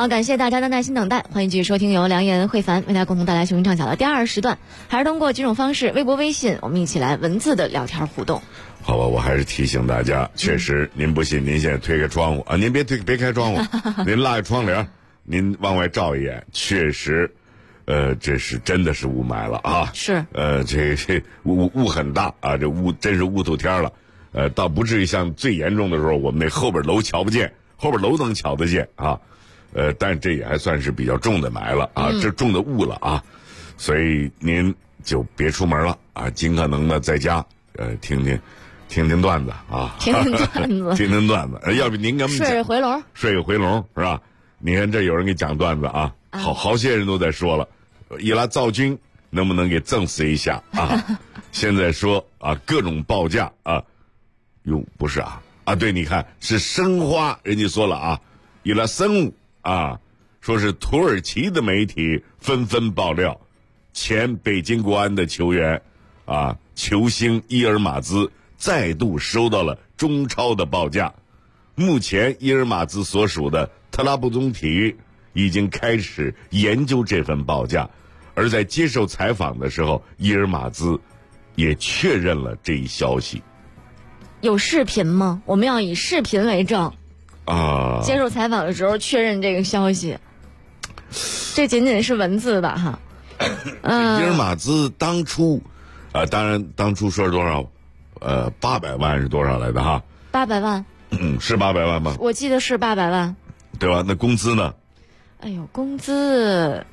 [SPEAKER 8] 好，感谢大家的耐心等待，欢迎继续收听由梁岩、慧凡为大家共同带来雄鹰唱响的第2时段，还是通过几种方式，微博、微信，我们一起来文字的聊天互动。
[SPEAKER 1] 好吧，我还是提醒大家，确实您不信，您现在推开窗户啊，您别开窗户，您拉开窗帘，您往外照一眼，确实，这是真的是雾霾了啊！
[SPEAKER 8] 是，
[SPEAKER 1] 这雾很大啊，这雾真是雾头天了，倒不至于像最严重的时候，我们那后边楼瞧不见，后边楼能瞧得见啊。但这也还算是比较重的霾了啊，这重的雾了啊，所以您就别出门了啊，尽可能的在家听听段子啊，
[SPEAKER 8] 听听段子，
[SPEAKER 1] 要不您给我们
[SPEAKER 8] 睡个回笼
[SPEAKER 1] 是吧？你看这有人给讲段子啊，好些人都在说了，一来赵军能不能给赠死一下啊？现在说啊各种报价啊，哟不是啊，对，你看是申花，人家说了啊，一来生物。说是土耳其的媒体纷纷爆料，前北京国安的球员球星伊尔马兹再度收到了中超的报价。目前伊尔马兹所属的特拉布宗体育已经开始研究这份报价，而在接受采访的时候，伊尔马兹也确认了这一消息。
[SPEAKER 8] 有视频吗？我们要以视频为证。接受采访的时候确认这个消息，这仅仅是文字吧哈。
[SPEAKER 1] 伊尔马兹当初当然当初说是多少800万是多少来的哈
[SPEAKER 8] ？800万。
[SPEAKER 1] 是800万吗？
[SPEAKER 8] 我记得是800万。
[SPEAKER 1] 对吧？那工资呢？
[SPEAKER 8] 哎呦，工资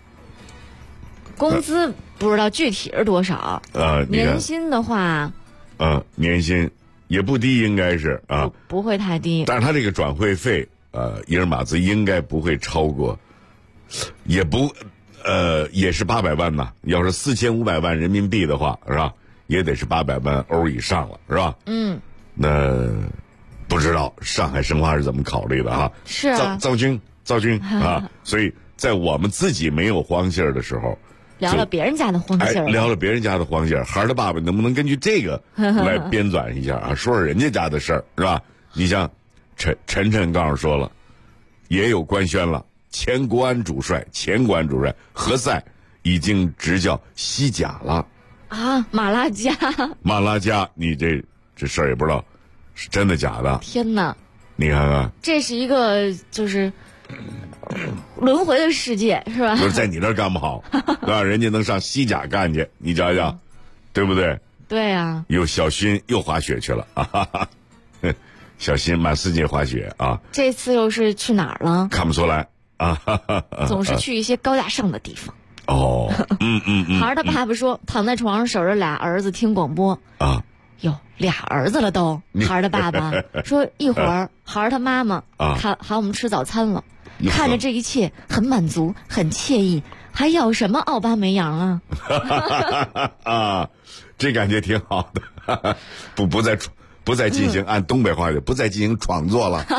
[SPEAKER 8] 不知道具体是多少。年薪的话，
[SPEAKER 1] 年薪也不低，应该是
[SPEAKER 8] 不会太低。
[SPEAKER 1] 但是他这个转会费，伊尔马兹应该不会超过，也是800万呐。要是4500万人民币的话，是吧？也得是800万欧以上了，是吧？那不知道上海申花是怎么考虑的哈？
[SPEAKER 8] 是啊，
[SPEAKER 1] 赵军所以在我们自己没有黄信儿的时候。
[SPEAKER 8] 聊了别人家的黄信儿，
[SPEAKER 1] 聊了别人家的黄信儿，孩儿的爸爸能不能根据这个来编纂一下啊？说说人家家的事儿是吧？你像陈刚说了，也有官宣了，前国安主帅何塞已经执教西甲了
[SPEAKER 8] 啊！马拉加，你
[SPEAKER 1] 这事儿也不知道是真的假的？
[SPEAKER 8] 天哪！
[SPEAKER 1] 你看看，
[SPEAKER 8] 这是一个就是轮回的世界是吧？
[SPEAKER 1] 不是在你这儿干不好，让人家能上西甲干去，你瞧瞧，对不对？
[SPEAKER 8] 对啊。
[SPEAKER 1] 又小勋又滑雪去了小新满世界滑雪啊！
[SPEAKER 8] 这次又是去哪儿了？
[SPEAKER 1] 看不出来
[SPEAKER 8] 总是去一些高大上的地方。
[SPEAKER 1] 孩
[SPEAKER 8] 儿的爸爸说，躺在床上守着俩儿子听广播有俩儿子了都。孩儿的爸爸说，一会儿孩儿他妈妈喊我们吃早餐了，看着这一切很满足很惬意，还要什么奥巴梅扬
[SPEAKER 1] 这感觉挺好的不再进行按东北话的不再进行创作了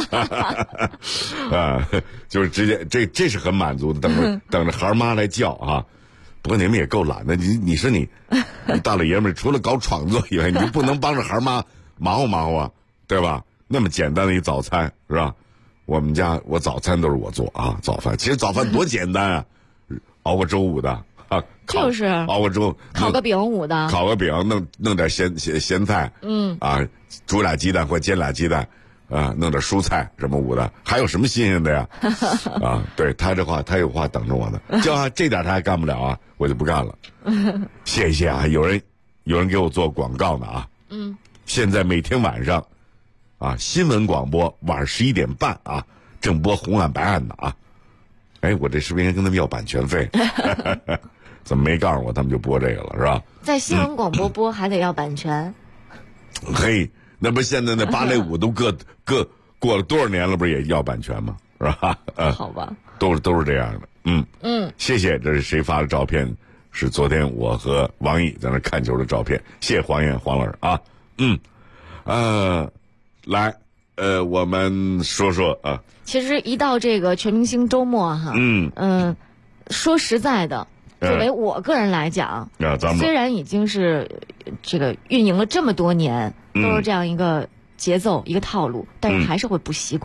[SPEAKER 1] 就是直接这是很满足的，等着孩儿妈来叫啊。不过你们也够懒的，你说你大老爷们除了搞创作以外，你不能帮着孩儿妈忙活啊，对吧？那么简单的一早餐是吧？我们家我早餐都是我做啊，早饭其实早饭多简单啊，熬个粥捂的
[SPEAKER 8] 就是
[SPEAKER 1] 熬个粥，
[SPEAKER 8] 烤个饼捂的，
[SPEAKER 1] 烤个饼弄点咸菜，煮俩鸡蛋或煎俩鸡蛋弄点蔬菜什么捂的，还有什么新鲜的呀？对他有话等着我呢，叫这点他还干不了啊，我就不干了。谢谢啊，有人给我做广告呢啊。现在每天晚上新闻广播晚上11点半正播红案白案呢啊。我这是不是应该跟他们要版权费？怎么没告诉我他们就播这个了是吧？
[SPEAKER 8] 在新闻广播播还得要版权。
[SPEAKER 1] 嘿，那不现在那芭蕾舞都各过了多少年了，不是也要版权吗？是吧？
[SPEAKER 8] 好吧，
[SPEAKER 1] 都是这样的。谢谢。这是谁发的照片？是昨天我和王毅在那看球的照片。谢谢黄老师啊。来，我们说说啊。
[SPEAKER 8] 其实一到这个全明星周末哈，说实在的，作为我个人来讲，虽然已经是这个运营了这么多年，都是这样一个节奏一个套路，但是还是会不习惯。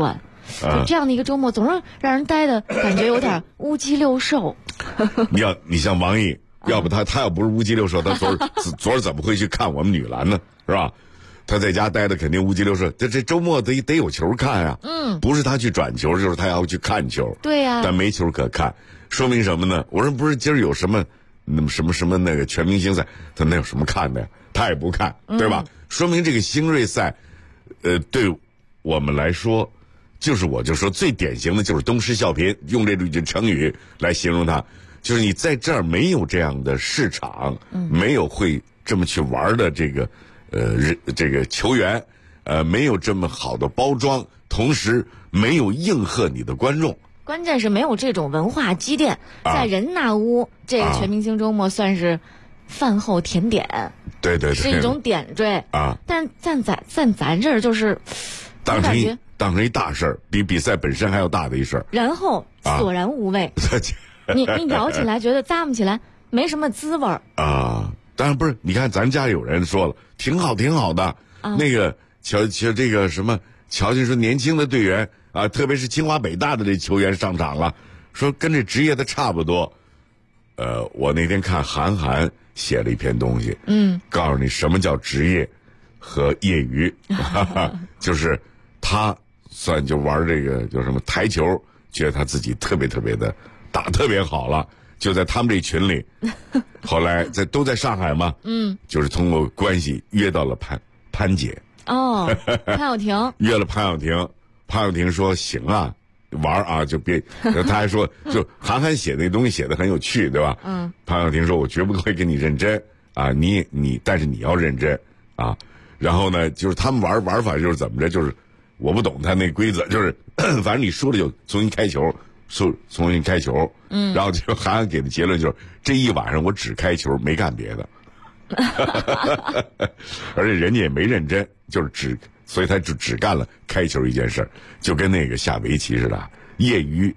[SPEAKER 8] 就这样的一个周末，总是让人待的感觉有点乌鸡六兽。
[SPEAKER 1] 你像王毅，要不他要不是乌鸡六兽，他昨儿怎么会去看我们女篮呢？是吧？他在家待的肯定乌鸡六兽，这周末得有球看啊。不是他去转球，就是他要去看球。
[SPEAKER 8] 对呀。
[SPEAKER 1] 但没球可看，说明什么呢？我说不是今儿有什么那个全明星赛，他那有什么看的呀？他也不看，对吧？说明这个星瑞赛，对我们来说，我就说最典型的就是东施效颦，用这句成语来形容它，就是你在这儿没有这样的市场，没有会这么去玩的这个球员，没有这么好的包装，同时没有应和你的观众。
[SPEAKER 8] 关键是没有这种文化积淀，在人纳屋这个全明星周末算是饭后甜点，
[SPEAKER 1] 对，
[SPEAKER 8] 是一种点缀
[SPEAKER 1] 啊。
[SPEAKER 8] 但是咱这儿就是
[SPEAKER 1] 当成一大事儿，比比赛本身还要大的一事儿，
[SPEAKER 8] 然后索然无味。你聊起来觉得咂摸起来没什么滋味儿
[SPEAKER 1] 啊。当然不是，你看咱家有人说了，挺好的。那个瞧这个什么，瞧说年轻的队员啊，特别是清华北大的这球员上场了，说跟这职业的差不多。我那天看韩寒写了一篇东西，告诉你什么叫职业和业余，就是他算就玩这个叫什么台球，觉得他自己特别的打特别好了，就在他们这群里，后来都在上海嘛，就是通过关系约到了潘姐。
[SPEAKER 8] 潘晓婷
[SPEAKER 1] 约了潘晓婷说行啊，玩啊就别，他还说就韩寒写那东西写的很有趣，对吧？潘晓婷说我绝不会跟你认真啊，你但是你要认真啊。然后呢，就是他们玩法就是怎么着，就是我不懂他那规则，就是反正你输了就重新开球，然后就韩寒给的结论就是这一晚上我只开球没干别的。而且人家也没认真，就是所以他就只干了开球一件事，就跟那个下围棋似的，业余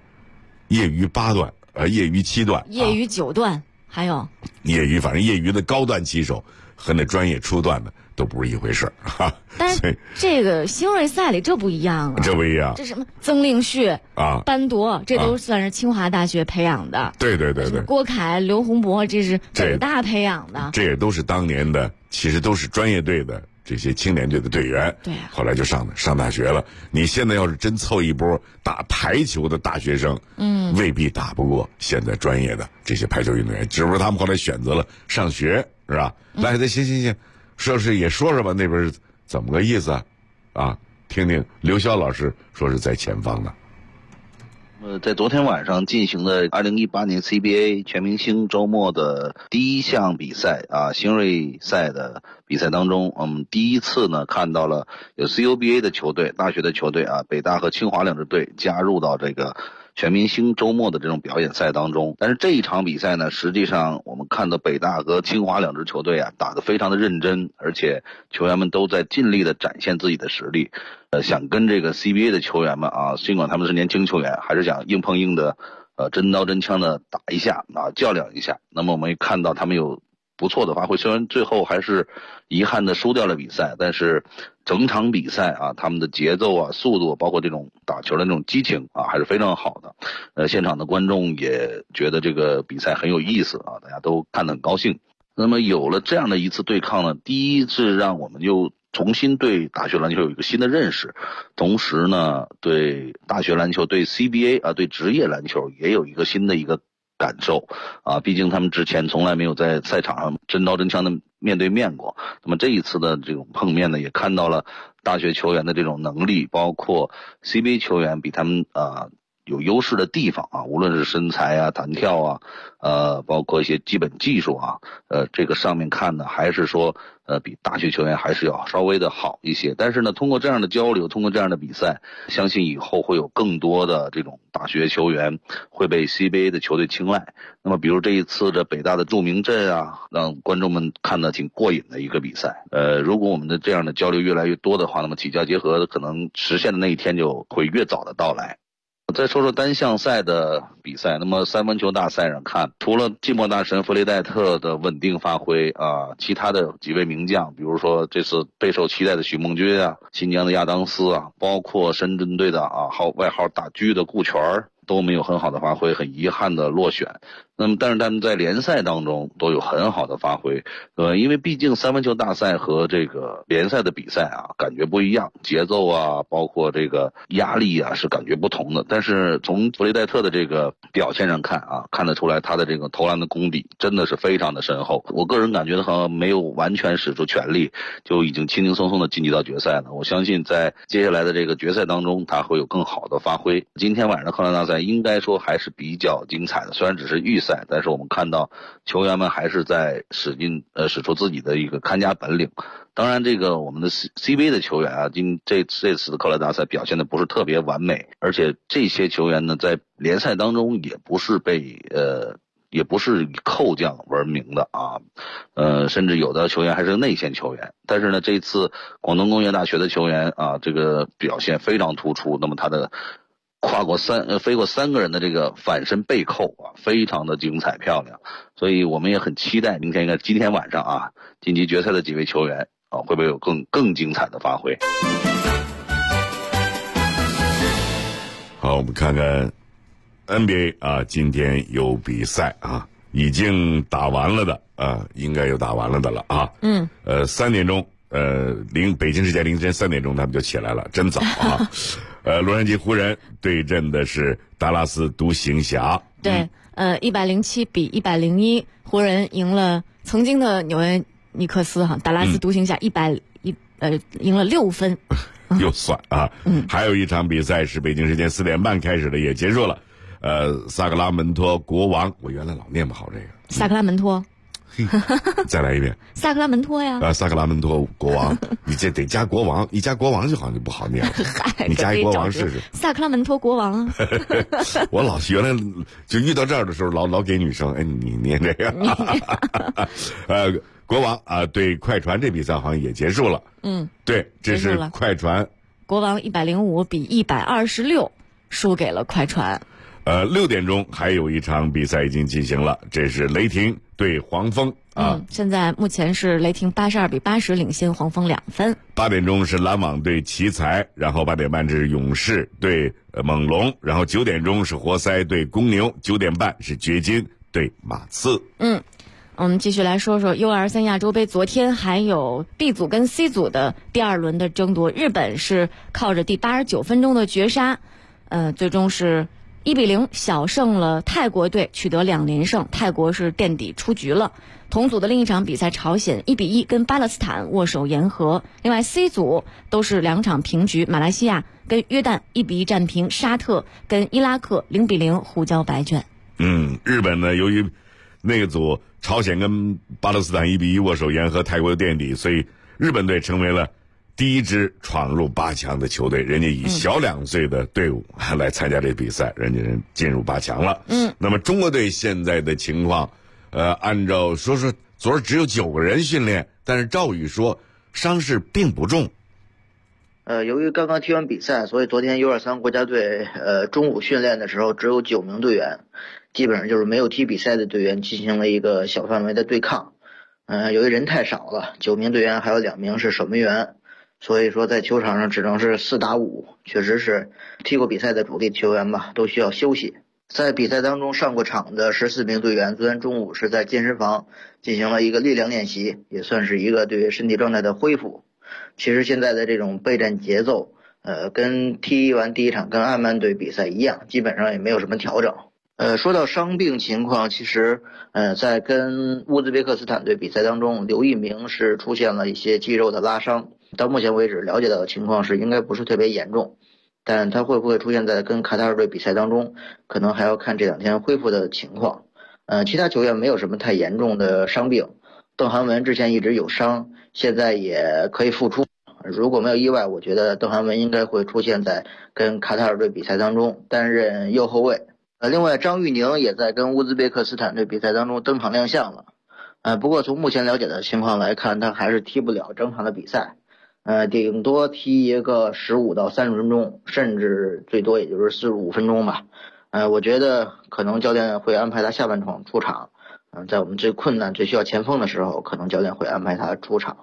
[SPEAKER 1] 8段，业余7段，
[SPEAKER 8] 业余9段，还有
[SPEAKER 1] 反正业余的高段棋手和那专业初段的都不是一回事哈。
[SPEAKER 8] 但是这个星瑞赛里这不一样啊，这什么曾令旭啊、班铎，这都算是清华大学培养的。
[SPEAKER 1] 对。
[SPEAKER 8] 郭凯、刘洪博，这是北大培养的。
[SPEAKER 1] 这也都是当年的，其实都是专业队的这些青年队的队员。
[SPEAKER 8] 对，
[SPEAKER 1] 后来就上大学了。你现在要是真凑一波打排球的大学生，未必打不过现在专业的这些排球运动员。只不过他们后来选择了上学，是吧？来，行，说吧，那边是怎么个意思啊？听听刘潇老师说是在前方的。
[SPEAKER 6] 在昨天晚上进行的2018年 CBA 全明星周末的第一项比赛啊，星瑞赛的比赛当中，我们第一次呢看到了有 CUBA 的球队，大学的球队啊，北大和清华两支队加入到这个全明星周末的这种表演赛当中。但是这一场比赛呢，实际上我们看到北大和清华两支球队啊打得非常的认真，而且球员们都在尽力的展现自己的实力。想跟这个 CBA 的球员们啊，尽管他们是年轻球员，还是想硬碰硬的真刀真枪的打一下啊，较量一下。那么我们也看到他们有不错的发挥，虽然最后还是遗憾的输掉了比赛，但是整场比赛啊，他们的节奏啊、速度，包括这种打球的那种激情啊，还是非常好的。现场的观众也觉得这个比赛很有意思啊，大家都看得很高兴。那么有了这样的一次对抗呢，第一是让我们又重新对大学篮球有一个新的认识，同时呢，对大学篮球、对 CBA 啊、对职业篮球也有一个新的一个感受啊。毕竟他们之前从来没有在赛场上真刀真枪的面对面过。那么这一次的这种碰面呢，也看到了大学球员的这种能力，包括 CBA 球员比他们有优势的地方啊，无论是身材啊、弹跳啊，包括一些基本技术啊，这个上面看呢，还是说比大学球员还是要稍微的好一些。但是呢，通过这样的交流，通过这样的比赛，相信以后会有更多的这种大学球员会被 CBA 的球队青睐。那么比如这一次的北大的祝明镇啊，让观众们看得挺过瘾的一个比赛。如果我们的这样的交流越来越多的话，那么体教结合可能实现的那一天就会越早的到来。 再说说单项赛的比赛，那么三分球大赛上看，除了寂寞大神弗雷戴特的稳定发挥啊，其他的几位名将，比如说这次备受期待的许梦军啊，新疆的亚当斯啊，包括深圳队的外号大狙的顾全都没有很好的发挥，很遗憾的落选。那么但是他们在联赛当中都有很好的发挥，因为毕竟三分球大赛和这个联赛的比赛啊感觉不一样，节奏啊包括这个压力啊是感觉不同的。但是从弗雷戴特的这个表现上看啊，看得出来他的这个投篮的功底真的是非常的深厚。我个人感觉他好像没有完全使出全力就已经轻轻松松的晋级到决赛了。我相信在接下来的这个决赛当中他会有更好的发挥。今天晚上的克兰大赛应该说还是比较精彩的，虽然只是预赛，但是我们看到球员们还是在使出自己的一个看家本领。当然这个我们的 CBA 的球员啊，这次的克兰大赛表现的不是特别完美，而且这些球员呢在联赛当中也不是以扣将闻名的啊，甚至有的球员还是内线球员。但是呢，这次广东工业大学的球员啊，这个表现非常突出。那么他的飞过3个人的这个反身背扣啊，非常的精彩漂亮。所以我们也很期待今天晚上啊晋级决赛的几位球员啊，会不会有更精彩的发挥。
[SPEAKER 1] 好，我们看看 NBA 啊，今天有比赛啊，已经打完了的啊，应该有打完了的了啊。3点钟，北京时间凌晨3点钟他们就起来了，真早啊。洛杉矶湖人对阵的是达拉斯独行侠。
[SPEAKER 8] 对，107比101，湖人赢了曾经的纽约尼克斯哈，达拉斯独行侠赢了6分。
[SPEAKER 1] 又算啊。还有一场比赛是北京时间4点半开始的，也结束了。萨克拉门托国王，我原来老念不好这个。
[SPEAKER 8] 萨克拉门托。
[SPEAKER 1] 再来一遍。
[SPEAKER 8] 萨克拉门托呀。
[SPEAKER 1] 萨克拉门托国王，你这得加国王，你加国王就好像就不好念了。你加一国王试试。
[SPEAKER 8] 萨克拉门托国王啊。
[SPEAKER 1] 我老原来就遇到这儿的时候，老给女生，你念这个。国王啊，对快船这比赛好像也结束了。对，这是快船。
[SPEAKER 8] 国王105比126输给了快船。
[SPEAKER 1] 6点钟还有一场比赛已经进行了，这是雷霆对黄蜂啊。
[SPEAKER 8] 现在目前是雷霆82比80领先黄蜂2分。
[SPEAKER 1] 8点钟是篮网对奇才，然后8点半是勇士对猛龙，然后9点钟是活塞对公牛，9点半是掘金对马刺。
[SPEAKER 8] 我们继续来说说 U23 亚洲杯，昨天还有 B 组跟 C 组的第2轮的争夺。日本是靠着第89分钟的绝杀，最终是1比0小胜了泰国队，取得2连胜，泰国是垫底出局了。同组的另一场比赛，朝鲜1比1跟巴勒斯坦握手言和。另外 C 组都是2场平局，马来西亚跟约旦1比1战平，沙特跟伊拉克0比0互交白卷。
[SPEAKER 1] 日本呢，由于那个组朝鲜跟巴勒斯坦1比1握手言和，泰国垫底，所以日本队成为了第一支闯入8强的球队，人家以小2岁的队伍来参加这比赛，人家进入8强了。那么中国队现在的情况，按照说昨儿只有9个人训练，但是赵宇说伤势并不重。
[SPEAKER 11] 由于刚刚踢完比赛，所以昨天 U23 国家队中午训练的时候只有9名队员，基本上就是没有踢比赛的队员进行了一个小范围的对抗。由于人太少了，9名队员还有2名是守门员，所以说在球场上只能是4打5，确实是踢过比赛的主力球员吧都需要休息。在比赛当中上过场的14名队员，昨天中午是在健身房进行了一个力量练习，也算是一个对身体状态的恢复。其实现在的这种备战节奏跟踢完第一场跟阿曼队比赛一样，基本上也没有什么调整。说到伤病情况，其实在跟乌兹别克斯坦队比赛当中，刘一鸣是出现了一些肌肉的拉伤，到目前为止了解到的情况是应该不是特别严重，但他会不会出现在跟卡塔尔队比赛当中，可能还要看这2天恢复的情况。其他球员没有什么太严重的伤病，邓涵文之前一直有伤，现在也可以复出，如果没有意外，我觉得邓涵文应该会出现在跟卡塔尔队比赛当中担任右后卫。另外张玉宁也在跟乌兹别克斯坦队比赛当中登场亮相了，不过从目前了解的情况来看，他还是踢不了整场的比赛。 顶多踢一个15到30分钟，甚至最多也就是45分钟吧。我觉得可能教练会安排他下半场出场。在我们最困难、最需要前锋的时候，可能教练会安排他出场。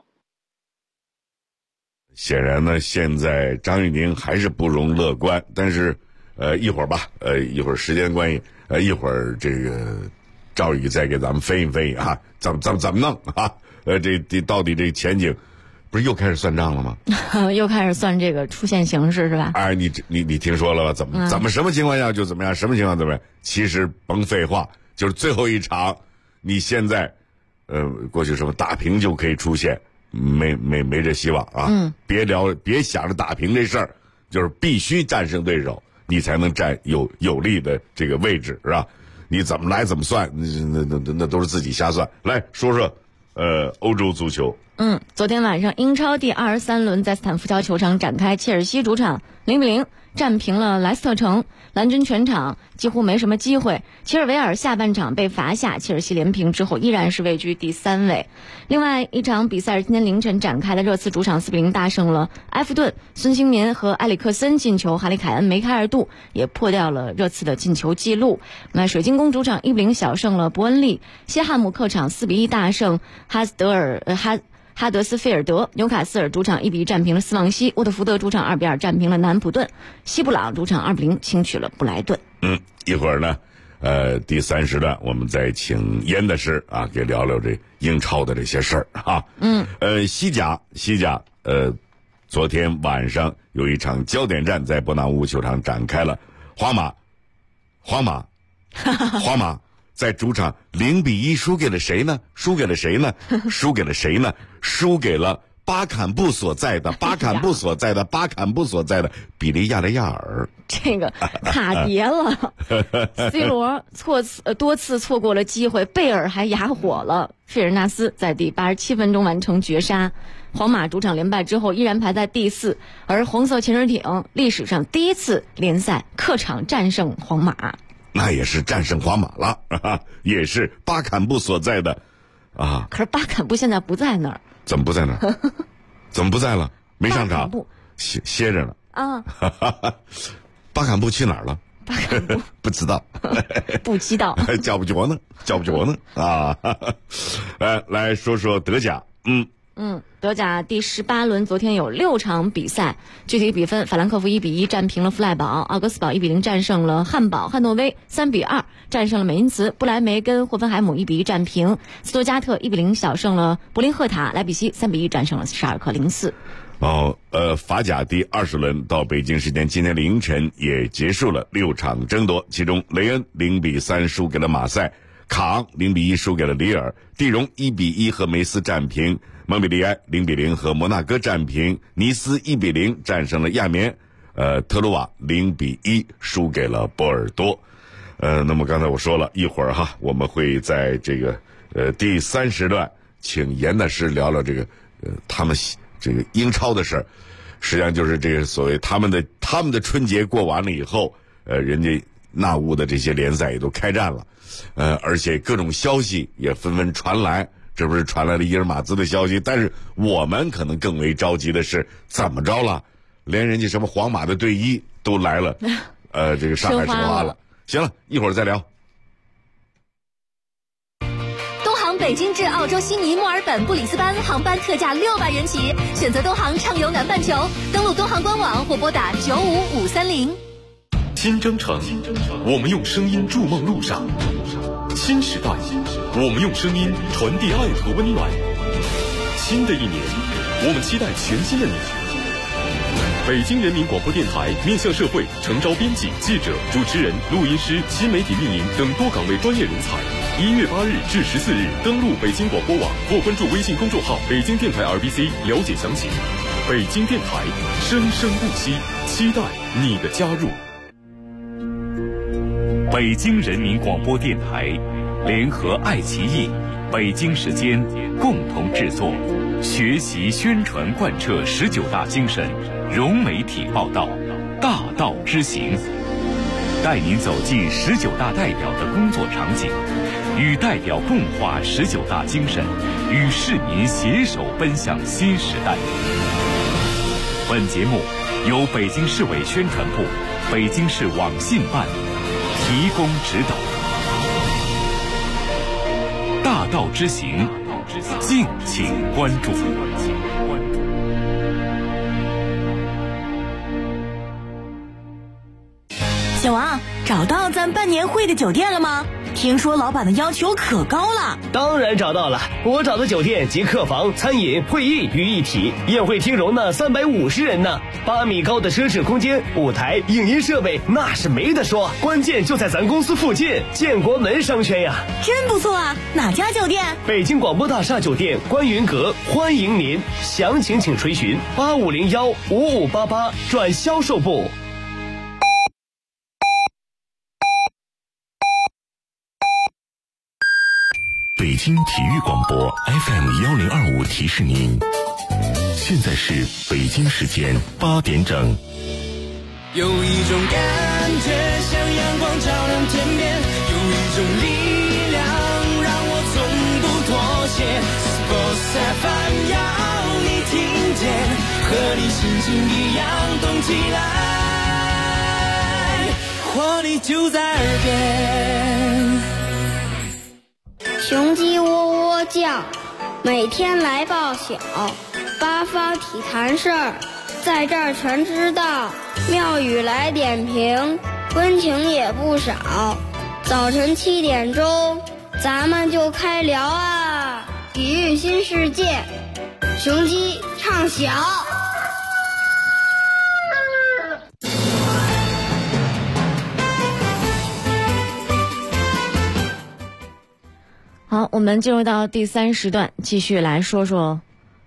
[SPEAKER 1] 显然呢，现在张玉宁还是不容乐观，但是一会儿吧，一会儿时间关系，一会儿这个赵宇再给咱们分析啊，怎么弄啊？这到底这前景不是又开始算账了吗？
[SPEAKER 8] 又开始算这个出现形势是吧？
[SPEAKER 1] 哎，你听说了吧？怎么什么情况下就怎么样，什么情况怎么样？其实甭废话，就是最后一场，你现在过去什么打平就可以出现，没这希望啊！别想着打平这事儿，就是必须战胜对手，你才能占有利的这个位置，是吧？你怎么来怎么算，那都是自己瞎算。来说说欧洲足球。
[SPEAKER 8] 昨天晚上英超第23轮在斯坦福桥球场展开，切尔西主场0-0战平了莱斯特城，蓝军全场几乎没什么机会。齐尔维尔下半场被罚下，切尔西连平之后依然是位居第3位。另外一场比赛是今天凌晨展开的，热刺主场4-0大胜了埃弗顿，孙兴民和埃里克森进球，哈里凯恩、梅开二度，也破掉了热刺的进球纪录。那水晶宫主场1-0小胜了伯恩利，西汉姆客场4-1大胜哈德斯菲尔德，纽卡斯尔主场1-1战平了斯旺西，沃特福德主场2-2战平了南普顿，西布朗主场2-0轻取了布莱顿。
[SPEAKER 1] 一会儿呢，第3时段我们再请严大师啊，给聊聊这英超的这些事儿啊。西甲，昨天晚上有一场焦点战在伯纳乌球场展开了，皇马在主场0-1输给了谁呢？输给了巴坎布所在的比利亚雷亚尔。
[SPEAKER 8] 这个卡碟了，C 罗多次错过了机会，贝尔还哑火了。费尔纳斯在第87分钟完成绝杀。皇马主场连败之后依然排在第4，而红色潜水艇历史上第一次联赛客场战胜皇马。
[SPEAKER 1] 那也是战胜皇马了，也是巴坎布所在的啊。
[SPEAKER 8] 可是巴坎布现在不在那儿。
[SPEAKER 1] 怎么不在那儿？怎么不在了？没上场，歇着呢啊。巴坎布去哪儿了？
[SPEAKER 8] 巴坎布
[SPEAKER 1] 不知道，
[SPEAKER 8] 不知道，
[SPEAKER 1] 叫不着呢啊。来说说德甲，
[SPEAKER 8] 德甲第18轮昨天有6场比赛，具体比分：法兰克福1-1战平了弗赖堡，奥格斯堡1-0战胜了汉堡，汉诺威3-2战胜了美因茨，不莱梅跟霍芬海姆1-1战平，斯图加特1-0小胜了柏林赫塔，莱比锡3-1战胜了沙尔克04。
[SPEAKER 1] 法甲第20轮到北京时间今天凌晨也结束了6场争夺，其中雷恩0-3输给了马赛，卡昂0-1输给了里尔，蒂荣1-1和梅斯战平，蒙彼利埃0-0和摩纳哥战平，尼斯1-0战胜了亚眠，特鲁瓦0-1输给了波尔多。那么刚才我说了一会儿哈，我们会在这个第3时段请严大师聊聊这个他们这个英超的事儿。实际上就是这个所谓他们的春节过完了以后，人家纳乌的这些联赛也都开战了，而且各种消息也纷纷传来，这不是传来了伊尔马兹的消息，但是我们可能更为着急的是怎么着了，连人家什么皇马的队医都来了，这个上海申花了。行了，一会儿再聊。
[SPEAKER 22] 东航北京至澳洲悉尼、墨尔本、布里斯班航班特价600元起，选择东航畅游南半球，登录东航官网或拨打95530。
[SPEAKER 24] 新征程，我们用声音筑梦路上；新时代，我们用声音传递爱和温暖。新的一年，我们期待全新的你。北京人民广播电台面向社会诚招编辑、记者、主持人、录音师、新媒体运营等多岗位专业人才。1月8日至14日，登录北京广播网或关注微信公众号北京电台 RBC 了解详情。北京电台，生生不息，期待你的加入。
[SPEAKER 12] 北京人民广播电台联合爱奇艺、北京时间共同制作，学习宣传贯彻19大精神，融媒体报道，大道之行，带您走进19大代表的工作场景，与代表共话19大精神，与市民携手奔向新时代。 本节目由北京市委宣传部、北京市网信办提供指导。大道之行，敬请关注。
[SPEAKER 14] 小王，找到咱办年会的酒店了吗？听说老板的要求可高了。
[SPEAKER 21] 当然找到了，我找的酒店集客房、餐饮、会议于一体，宴会厅容纳350人呢，8米高的奢侈空间，舞台、影音设备那是没得说，关键就在咱公司附近，建国门商圈呀。
[SPEAKER 14] 真不错啊，哪家酒店？
[SPEAKER 21] 北京广播大厦酒店观云阁，欢迎您，详情请垂询8501-5588转销售部。
[SPEAKER 24] 北京体育广播 FM1025提示您，现在是北京时间8点整。
[SPEAKER 3] 有一种感觉像阳光照亮天边，有一种力量让我从不妥协。Sports FM 要你听见，和你心情一样动起来，活力就在耳边。
[SPEAKER 10] 雄鸡喔喔叫，每天来报晓，八方体坛事儿，在这儿全知道。妙语来点评，温情也不少。早晨7点钟，咱们就开聊啊！体育新世界，雄鸡唱晓。
[SPEAKER 8] 好，我们进入到第3时段，继续来说说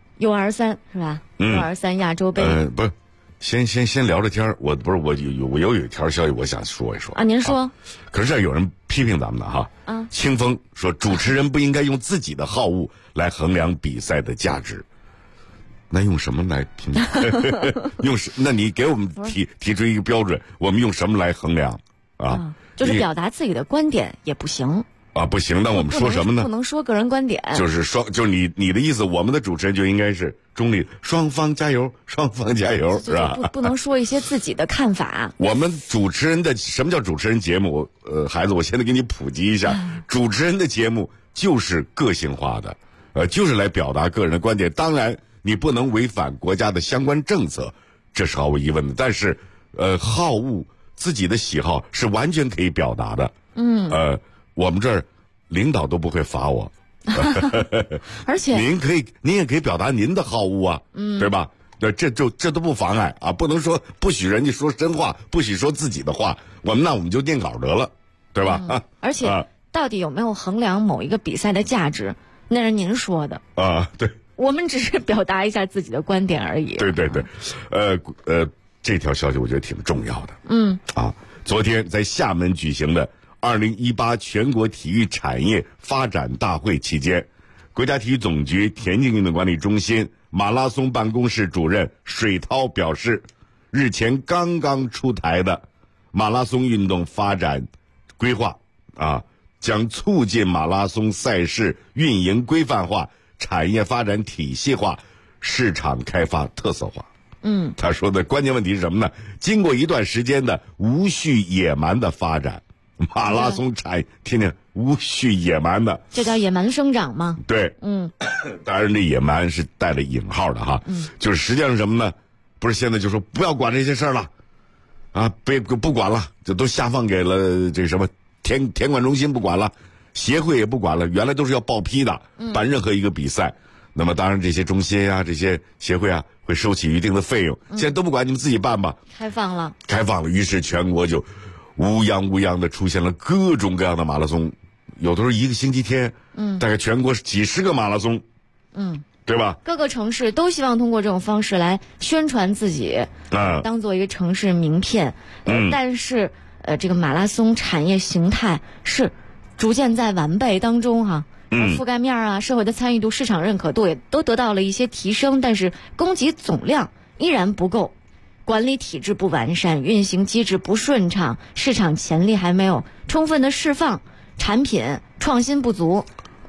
[SPEAKER 8] U23 是吧？U23 亚洲杯。
[SPEAKER 1] 不是，先聊着天儿。我有一条消息我想说一说
[SPEAKER 8] 啊。您说。
[SPEAKER 1] 可是这有人批评咱们的哈。啊。清风说主持人不应该用自己的好恶来衡量比赛的价值。那用什么来评？那你给我们提出一个标准，我们用什么来衡量啊？
[SPEAKER 8] 就是表达自己的观点也不行。
[SPEAKER 1] 啊，不行，那我们说什么呢？
[SPEAKER 8] 不能说个人观点。
[SPEAKER 1] 就是你的意思，我们的主持人就应该是中立，双方加油，双方加油，是吧？
[SPEAKER 8] 不能说一些自己的看法。
[SPEAKER 1] 我们主持人的什么叫主持人节目？孩子，我现在给你普及一下，主持人的节目就是个性化的，就是来表达个人的观点。当然，你不能违反国家的相关政策，这是毫无疑问的。但是，好恶自己的喜好是完全可以表达的。我们这儿领导都不会罚我，
[SPEAKER 8] 而且
[SPEAKER 1] 您也可以表达您的好恶啊，对吧？这都不妨碍啊，不能说不许人家说真话，不许说自己的话，我们就念稿得了，对吧？
[SPEAKER 8] 而且到底有没有衡量某一个比赛的价值，那是您说的
[SPEAKER 1] 啊，对，
[SPEAKER 8] 我们只是表达一下自己的观点而已。
[SPEAKER 1] 对，这条消息我觉得挺重要的。昨天在厦门举行的2018全国体育产业发展大会期间，国家体育总局田径运动管理中心马拉松办公室主任水涛表示，日前刚刚出台的马拉松运动发展规划将促进马拉松赛事运营规范化、产业发展体系化、市场开发特色化。他说的关键问题是什么呢？经过一段时间的无序野蛮的发展，马拉松产听听无序野蛮的，
[SPEAKER 8] 这叫野蛮生长吗？
[SPEAKER 1] 对，当然这野蛮是带了引号的哈，就是实际上是什么呢？不是现在就说不要管这些事儿了，不管了，这都下放给了这什么田管中心不管了，协会也不管了，原来都是要报批的，办任何一个比赛，那么当然这些中心这些协会会收起一定的费用，现在都不管，你们自己办吧，
[SPEAKER 8] 开放了，
[SPEAKER 1] 于是全国就乌泱的出现了各种各样的马拉松，有的时候一个星期天，大概全国几十个马拉松，对吧？
[SPEAKER 8] 各个城市都希望通过这种方式来宣传自己，当做一个城市名片。但是这个马拉松产业形态是逐渐在完备当中哈。覆盖面社会的参与度、市场认可度也都得到了一些提升，但是供给总量依然不够，管理体制不完善，运行机制不顺畅，市场潜力还没有充分的释放，产品创新不足，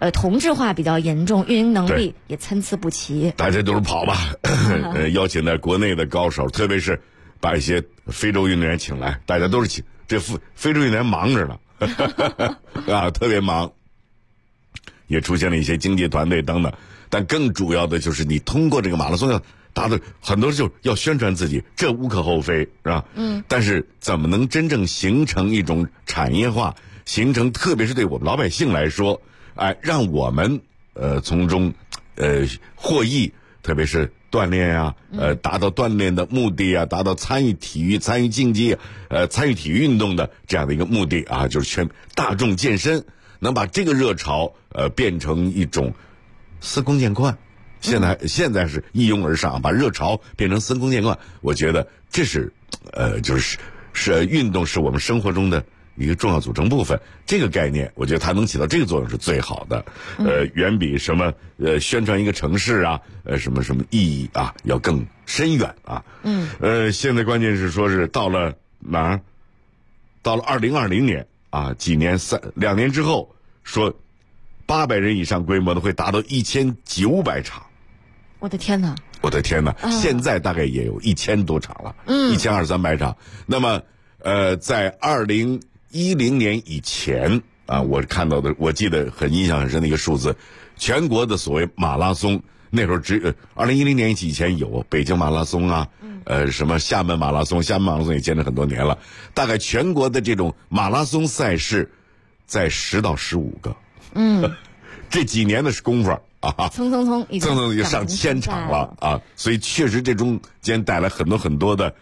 [SPEAKER 8] 同质化比较严重，运营能力也参差不齐。
[SPEAKER 1] 大家都是跑吧，邀请在国内的高手，特别是把一些非洲运动员请来，大家都是请这非洲运动员忙着呢，啊，特别忙，也出现了一些经纪团队等等。但更主要的就是你通过这个马拉松要达到很多就要宣传自己，这无可厚非，是吧？但是怎么能真正形成一种产业化，形成特别是对我们老百姓来说，让我们从中获益，特别是锻炼啊，达到锻炼的目的啊，达到参与体育、参与竞技、参与体育运动的这样的一个目的啊，就是全大众健身，能把这个热潮变成一种司空见惯。现在是一拥而上，把热潮变成司空见惯。我觉得这是就是运动是我们生活中的一个重要组成部分，这个概念我觉得它能起到这个作用是最好的，远比什么宣传一个城市啊，什么意义啊要更深远啊。现在关键是说是到了哪儿？到了2020年啊，2年之后，说800人以上规模的会达到1900场。
[SPEAKER 8] 我的天哪！
[SPEAKER 1] 现在大概也有1000多场了，1200-300场。那么在2010年以前啊，我看到的，我记得印象很深的一个数字，全国的所谓马拉松，那时候2010年以前有北京马拉松啊，什么厦门马拉松也坚持很多年了，大概全国的这种马拉松赛事在10到15个，这几年的功夫啊，
[SPEAKER 8] 蹭已经
[SPEAKER 1] 上1000场了啊，所以确实这中间带来很多的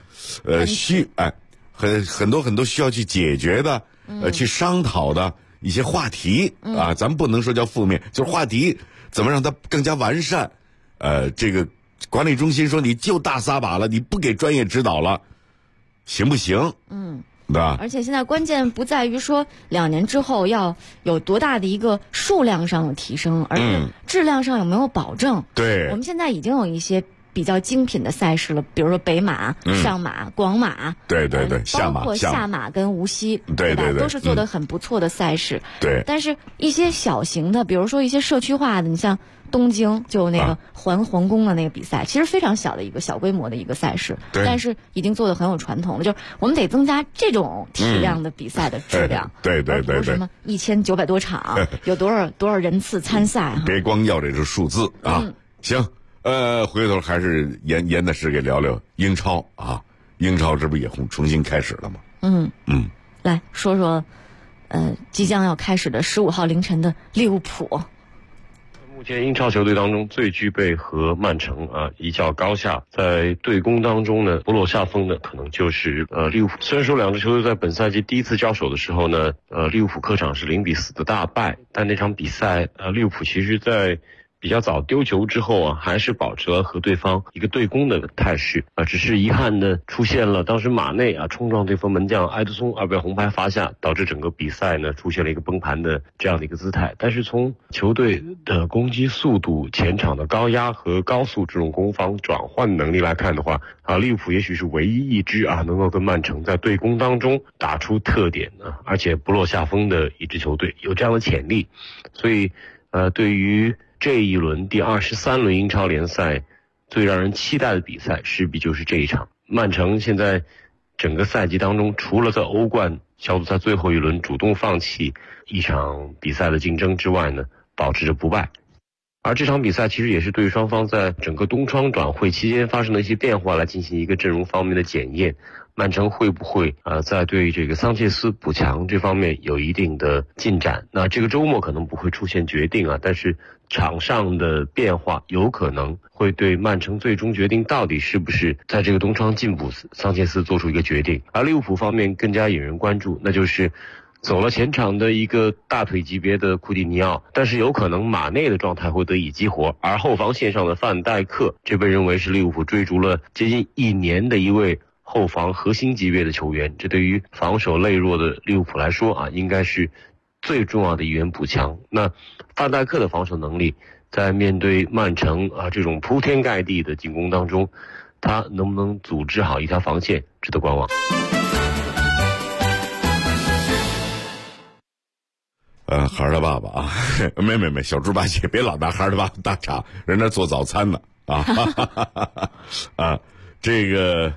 [SPEAKER 1] 很多需要去解决的去商讨的一些话题啊，咱们不能说叫负面，就是话题怎么让它更加完善。这个管理中心说你就大撒把了，你不给专业指导了，行不行？对吧？
[SPEAKER 8] 而且现在关键不在于说2年之后要有多大的一个数量上的提升，而是质量上有没有保证。
[SPEAKER 1] 对，
[SPEAKER 8] 我们现在已经有一些比较精品的赛事了，比如说北马、上马、广马，
[SPEAKER 1] 对，
[SPEAKER 8] 包括下马跟无锡，
[SPEAKER 1] 对，
[SPEAKER 8] 都是做得很不错的赛事。
[SPEAKER 1] 对，
[SPEAKER 8] 但是一些小型的，比如说一些社区化的，你像东京就那个环皇宫的那个比赛，其实非常小的一个小规模的一个赛事，但是已经做得很有传统了。就是我们得增加这种体量的比赛的质量。
[SPEAKER 1] 对，
[SPEAKER 8] 什么1900多场，有多少人次参赛？
[SPEAKER 1] 别光要这个数字啊。行，回头还是严的是给聊聊英超啊。英超这不也重新开始了吗？
[SPEAKER 8] 来说说，即将要开始的15号凌晨的利物浦。
[SPEAKER 15] 目前英超球队当中最具备和曼城一较高下，在对攻当中呢不落下风的可能就是利物浦。虽然说两支球队在本赛季第一次交手的时候呢，利物浦客场是0-4的大败，但那场比赛利物浦其实在比较早丢球之后还是保持了和对方一个对攻的态势只是遗憾的出现了当时马内冲撞对方门将埃德松而被红牌罚下，导致整个比赛呢出现了一个崩盘的这样的一个姿态。但是从球队的攻击速度、前场的高压和高速这种攻防转换能力来看的话利物浦也许是唯一一支能够跟曼城在对攻当中打出特点而且不落下风的一支球队，有这样的潜力。所以对于这一轮第23轮英超联赛最让人期待的比赛势必就是这一场。曼城现在整个赛季当中，除了在欧冠小组赛最后一轮主动放弃一场比赛的竞争之外呢，保持着不败。而这场比赛其实也是对于双方在整个冬窗转会期间发生的一些变化来进行一个阵容方面的检验。曼城会不会在对这个桑切斯补强这方面有一定的进展？那这个周末可能不会出现决定但是场上的变化有可能会对曼城最终决定到底是不是在这个冬窗进补桑切斯做出一个决定。而利物浦方面更加引人关注，那就是走了前场的一个大腿级别的库蒂尼奥，但是有可能马内的状态会得以激活，而后防线上的范戴克，这被认为是利物浦追逐了接近1年的一位后防核心级别的球员，这对于防守羸弱的利物浦来说应该是最重要的一员补强。那范戴克的防守能力在面对曼城这种铺天盖地的进攻当中，他能不能组织好一条防线，值得观望。
[SPEAKER 1] 孩儿的爸爸啊，没，小猪八戒别老拿孩儿的爸爸打岔，人那做早餐呢啊啊，这个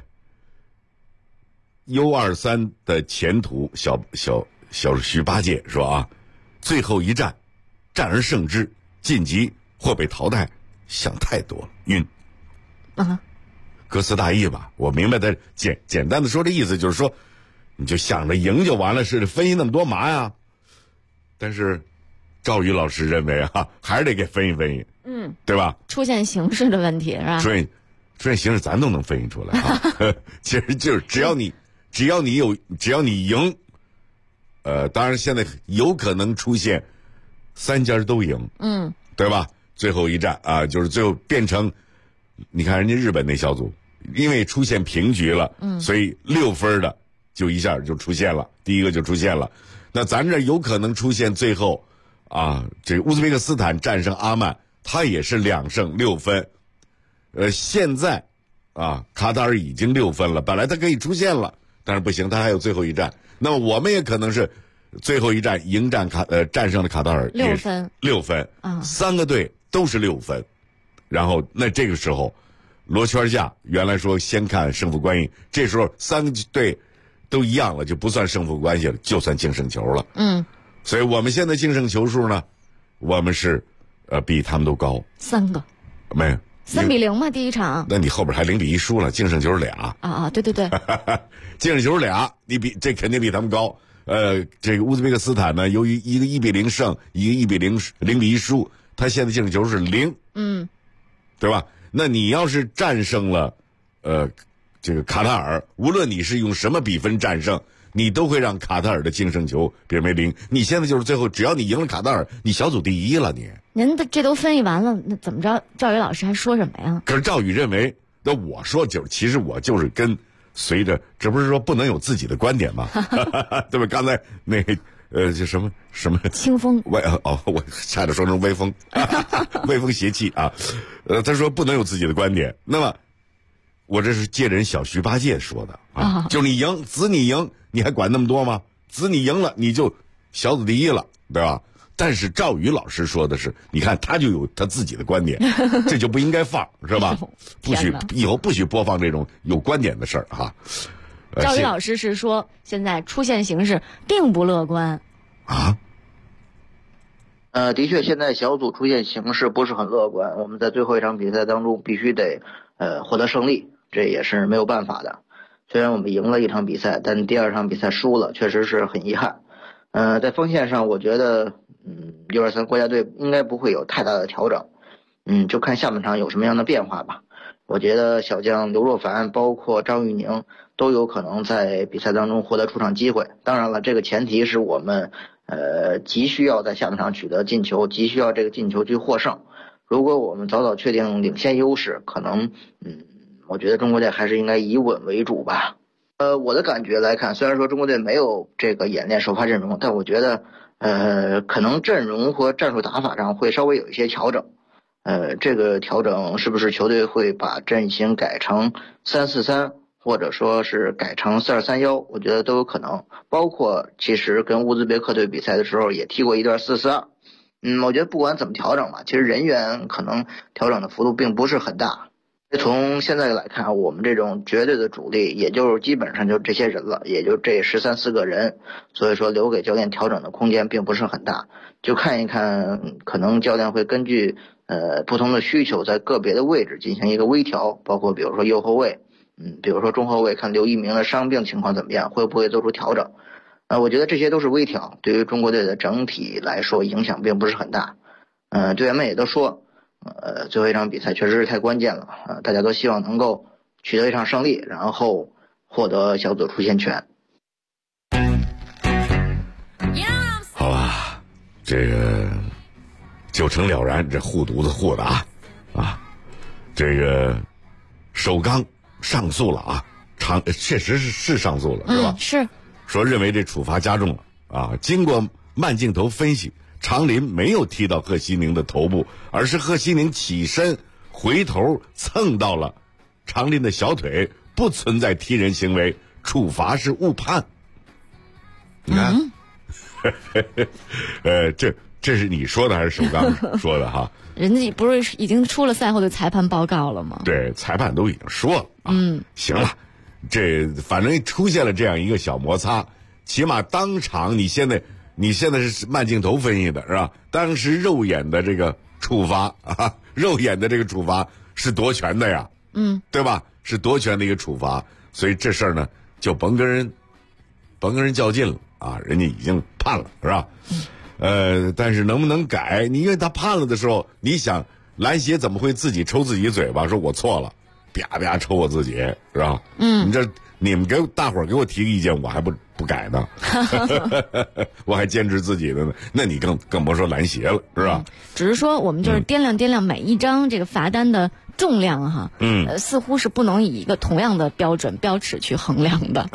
[SPEAKER 1] U23的前途，小徐八戒说啊，最后一战，战而胜之，晋级或被淘汰，想太多了，晕
[SPEAKER 8] 啊。
[SPEAKER 1] 歌词大意吧，我明白的，简单的说，这意思就是说，你就想着赢就完了，是分析那么多嘛呀？但是赵宇老师认为啊，还是得给分析，对吧？
[SPEAKER 8] 出现形势的问题是吧？
[SPEAKER 1] 出现形势咱都能分析出来啊。其实就是只要你赢，当然现在有可能出现三家都赢，对吧？最后一战啊，就是最后变成，你看人家日本那小组。因为出现平局了，所以6分的就一下就出现了，第一个就出现了。那咱这有可能出现最后啊，这个乌兹别克斯坦战胜阿曼，他也是2胜6分。现在啊，卡塔尔已经6分了，本来他可以出现了，但是不行，他还有最后一战。那么我们也可能是最后一战战胜了卡塔尔
[SPEAKER 8] ，6分
[SPEAKER 1] ，6分，3个队都是6分，然后那这个时候。罗圈下原来说先看胜负关系，这时候3个队都一样了，就不算胜负关系了，就算净胜球了。所以我们现在净胜球数呢，我们是比他们都高
[SPEAKER 8] 3个，
[SPEAKER 1] 没有
[SPEAKER 8] 3-0嘛，第一场。
[SPEAKER 1] 那你后边还0-1输了，净胜球俩
[SPEAKER 8] 啊，对，
[SPEAKER 1] 净胜球俩，这肯定比他们高。这个乌兹别克斯坦呢，由于一个1-0胜，一个0-1输，他现在净胜球是0，对吧？那你要是战胜了，这个卡塔尔，无论你是用什么比分战胜，你都会让卡塔尔的净胜球变为0。你现在就是最后，只要你赢了卡塔尔，你小组第一了你。
[SPEAKER 8] 您这都分析完了，那怎么着？赵宇老师还说什么呀？
[SPEAKER 1] 可是赵宇认为，那我说其实我就是随着，这不是说不能有自己的观点吗？对吧？刚才那个。就什么
[SPEAKER 8] 清风
[SPEAKER 1] 我差点说成微风，微风邪气啊。他说不能有自己的观点。那么，我这是借人小徐八戒说的啊，就是你赢，子你赢，你还管那么多吗？子你赢了，你就小组第一了，对吧？但是赵宇老师说的是，你看他就有他自己的观点，这就不应该放，是吧？以后不许播放这种有观点的事儿哈。
[SPEAKER 8] 赵宇老师是说，现在出现形势并不乐观
[SPEAKER 1] 啊。
[SPEAKER 11] 的确，现在小组出现形势不是很乐观。我们在最后一场比赛当中必须得获得胜利，这也是没有办法的。虽然我们赢了一场比赛，但第2场比赛输了，确实是很遗憾。在锋线上，我觉得U23国家队应该不会有太大的调整。就看下半场有什么样的变化吧。我觉得小将刘若凡包括张玉宁都有可能在比赛当中获得出场机会。当然了，这个前提是我们急需要在下半场取得进球，急需要这个进球去获胜。如果我们早早确定领先优势，可能我觉得中国队还是应该以稳为主吧。我的感觉来看，虽然说中国队没有这个演练首发阵容，但我觉得可能阵容和战术打法上会稍微有一些调整。这个调整是不是球队会把阵型改成3-4-3，或者说是改成4-2-3-1，我觉得都有可能。包括其实跟乌兹别克队比赛的时候也踢过一段4-4-2。我觉得不管怎么调整吧，其实人员可能调整的幅度并不是很大。从现在来看，我们这种绝对的主力也就基本上就这些人了，也就这13-14个人，所以说留给教练调整的空间并不是很大。就看一看，可能教练会根据不同的需求，在个别的位置进行一个微调，包括比如说右后卫，比如说中后卫，看刘一鸣的伤病情况怎么样，会不会做出调整。我觉得这些都是微调，对于中国队的整体来说影响并不是很大。队员们也都说，最后一场比赛确实是太关键了啊！大家都希望能够取得一场胜利，然后获得小组出线权。
[SPEAKER 1] 好吧，这个就成了然，这护犊子护的啊，这个首钢上诉了啊，确实是上诉了，是吧？
[SPEAKER 8] 是
[SPEAKER 1] 说认为这处罚加重了啊。经过慢镜头分析，常林没有踢到贺西宁的头部，而是贺西宁起身回头蹭到了常林的小腿，不存在踢人行为，处罚是误判。你看， 这是你说的还是首钢说的哈？
[SPEAKER 8] 人家不是已经出了赛后的裁判报告了吗？
[SPEAKER 1] 对，裁判都已经说了。行了，这反正出现了这样一个小摩擦，起码当场你现在是慢镜头分析的是吧？当时肉眼的这个处罚啊，肉眼的这个处罚是夺权的呀，对吧？是夺权的一个处罚，所以这事儿呢就甭跟人较劲了啊，人家已经判了是吧？但是能不能改？因为他判了的时候，你想篮协怎么会自己抽自己嘴巴，说我错了，啪啪抽我自己是吧？你们大伙儿给我提个意见，我还不改呢，我还坚持自己的呢，那你更甭说篮协了是吧？
[SPEAKER 8] 只是说我们就是掂量每一张这个罚单的重量哈，似乎是不能以一个同样的标准标尺去衡量的。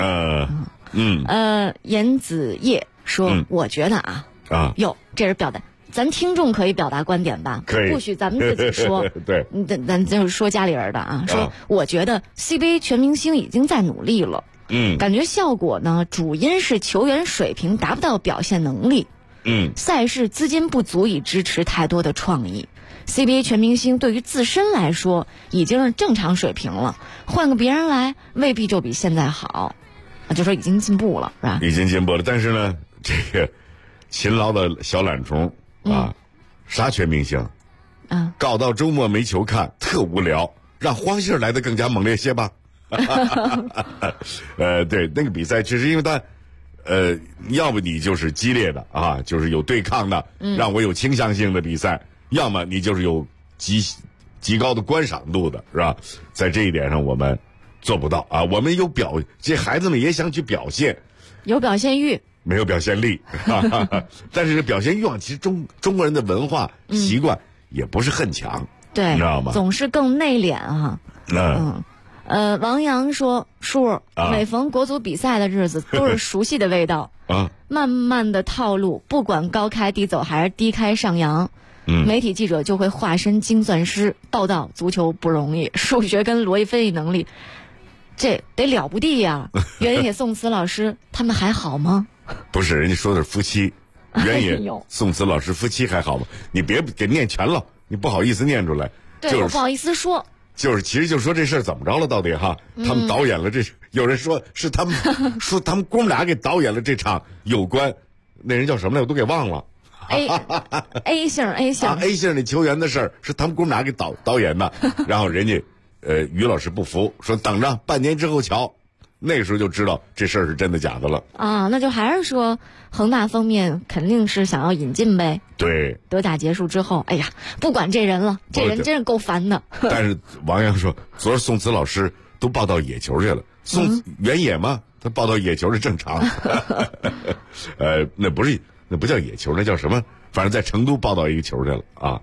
[SPEAKER 8] 严子叶说，我觉得这是表达，咱听众可以表达观点吧？
[SPEAKER 1] 可以，
[SPEAKER 8] 不许咱们自己说。
[SPEAKER 1] 对，
[SPEAKER 8] 咱就是说家里人的啊，说我觉得 CBA 全明星已经在努力了，感觉效果呢主因是球员水平达不到表现能力，赛事资金不足以支持太多的创意。CBA 全明星对于自身来说已经是正常水平了，换个别人来未必就比现在好，就说已经进步了，是吧？
[SPEAKER 1] 已经进步了，但是呢，这个勤劳的小懒虫啊，啥全明星，搞到周末没球看，特无聊，让黄信来的更加猛烈些吧。对，那个比赛确实因为他，要不你就是激烈的啊，就是有对抗的，让我有倾向性的比赛，要么你就是有极高的观赏度的，是吧？在这一点上我们做不到啊，我们这孩子们也想去表现，
[SPEAKER 8] 有表现欲。
[SPEAKER 1] 没有表现力，但是表现欲望其实中国人的文化习惯也不是很强，
[SPEAKER 8] 对，
[SPEAKER 1] 你知道吗？
[SPEAKER 8] 总是更内敛哈。王阳说，叔，每逢国足比赛的日子都是熟悉的味道啊，慢慢的套路，不管高开低走还是低开上扬，媒体记者就会化身精算师报道足球不容易，数学跟逻辑分析能力这得了不地呀。原野宋慈老师他们还好吗？
[SPEAKER 1] 不是，人家说的是夫妻，原野宋慈老师夫妻还好吗？你别给念全了，你不好意思念出来。
[SPEAKER 8] 对，我不好意思说。
[SPEAKER 1] 其实就说这事儿怎么着了，到底哈？他们导演了这，有人说是他们说他们哥们俩给导演了这场有关那人叫什么来，我都给忘了。
[SPEAKER 8] A 姓
[SPEAKER 1] A 姓那球员的事儿是他们哥们俩给导演的，然后人家于老师不服，说等着半年之后瞧。那个时候就知道这事儿是真的假的了
[SPEAKER 8] 啊！那就还是说恒大方面肯定是想要引进呗。
[SPEAKER 1] 对，
[SPEAKER 8] 德甲结束之后，哎呀，不管这人了，这人真是够烦的。
[SPEAKER 1] 但是王阳说，昨儿宋慈老师都报到野球去了，原野嘛，他报到野球是正常。那不叫野球，那叫什么？反正在成都报到一个球去了啊。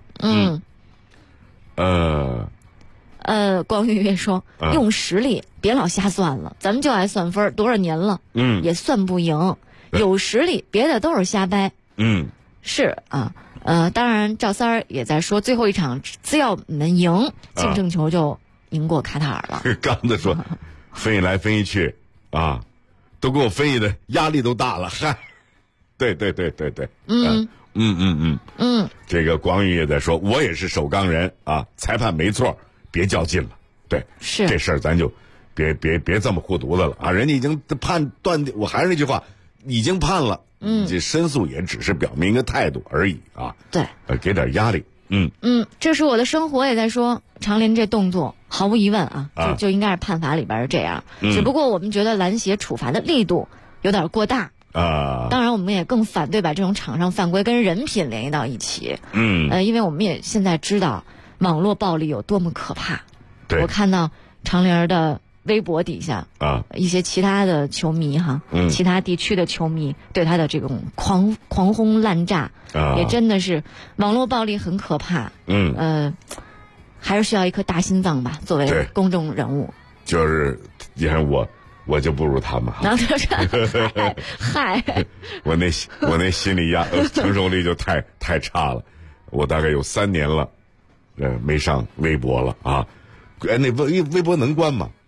[SPEAKER 8] 光玉月说，用实力，别老瞎算了，咱们就爱算分，多少年了，也算不赢。有实力，别的都是瞎掰。是啊，当然赵三儿也在说，最后一场只要能赢，净胜球就赢过卡塔尔了。
[SPEAKER 1] 刚才说分析来分析去啊，都给我分析的压力都大了。嗨，对，这个广宇也在说，我也是首钢人啊，裁判没错。别较劲了，对，
[SPEAKER 8] 是
[SPEAKER 1] 这事儿咱就别这么护犊子了啊！人家已经判断定，我还是那句话，已经判了，这申诉也只是表明一个态度而已啊。
[SPEAKER 8] 对，
[SPEAKER 1] 给点压力，
[SPEAKER 8] 这是我的生活也在说，长林这动作毫无疑问就应该是判罚里边是这样，只不过我们觉得篮协处罚的力度有点过大啊。当然，我们也更反对把这种场上犯规跟人品联系到一起，因为我们也现在知道。网络暴力有多么可怕？我看到长林的微博底下一些其他的球迷其他地区的球迷对他的这种狂轰滥炸，也真的是网络暴力很可怕。还是需要一颗大心脏吧，作为公众人物。
[SPEAKER 1] 就是你看我就不如他们
[SPEAKER 8] 嗨，
[SPEAKER 1] 我那心理承受力就太差了，我大概有3年了。没上微博了啊，那微博能关吗？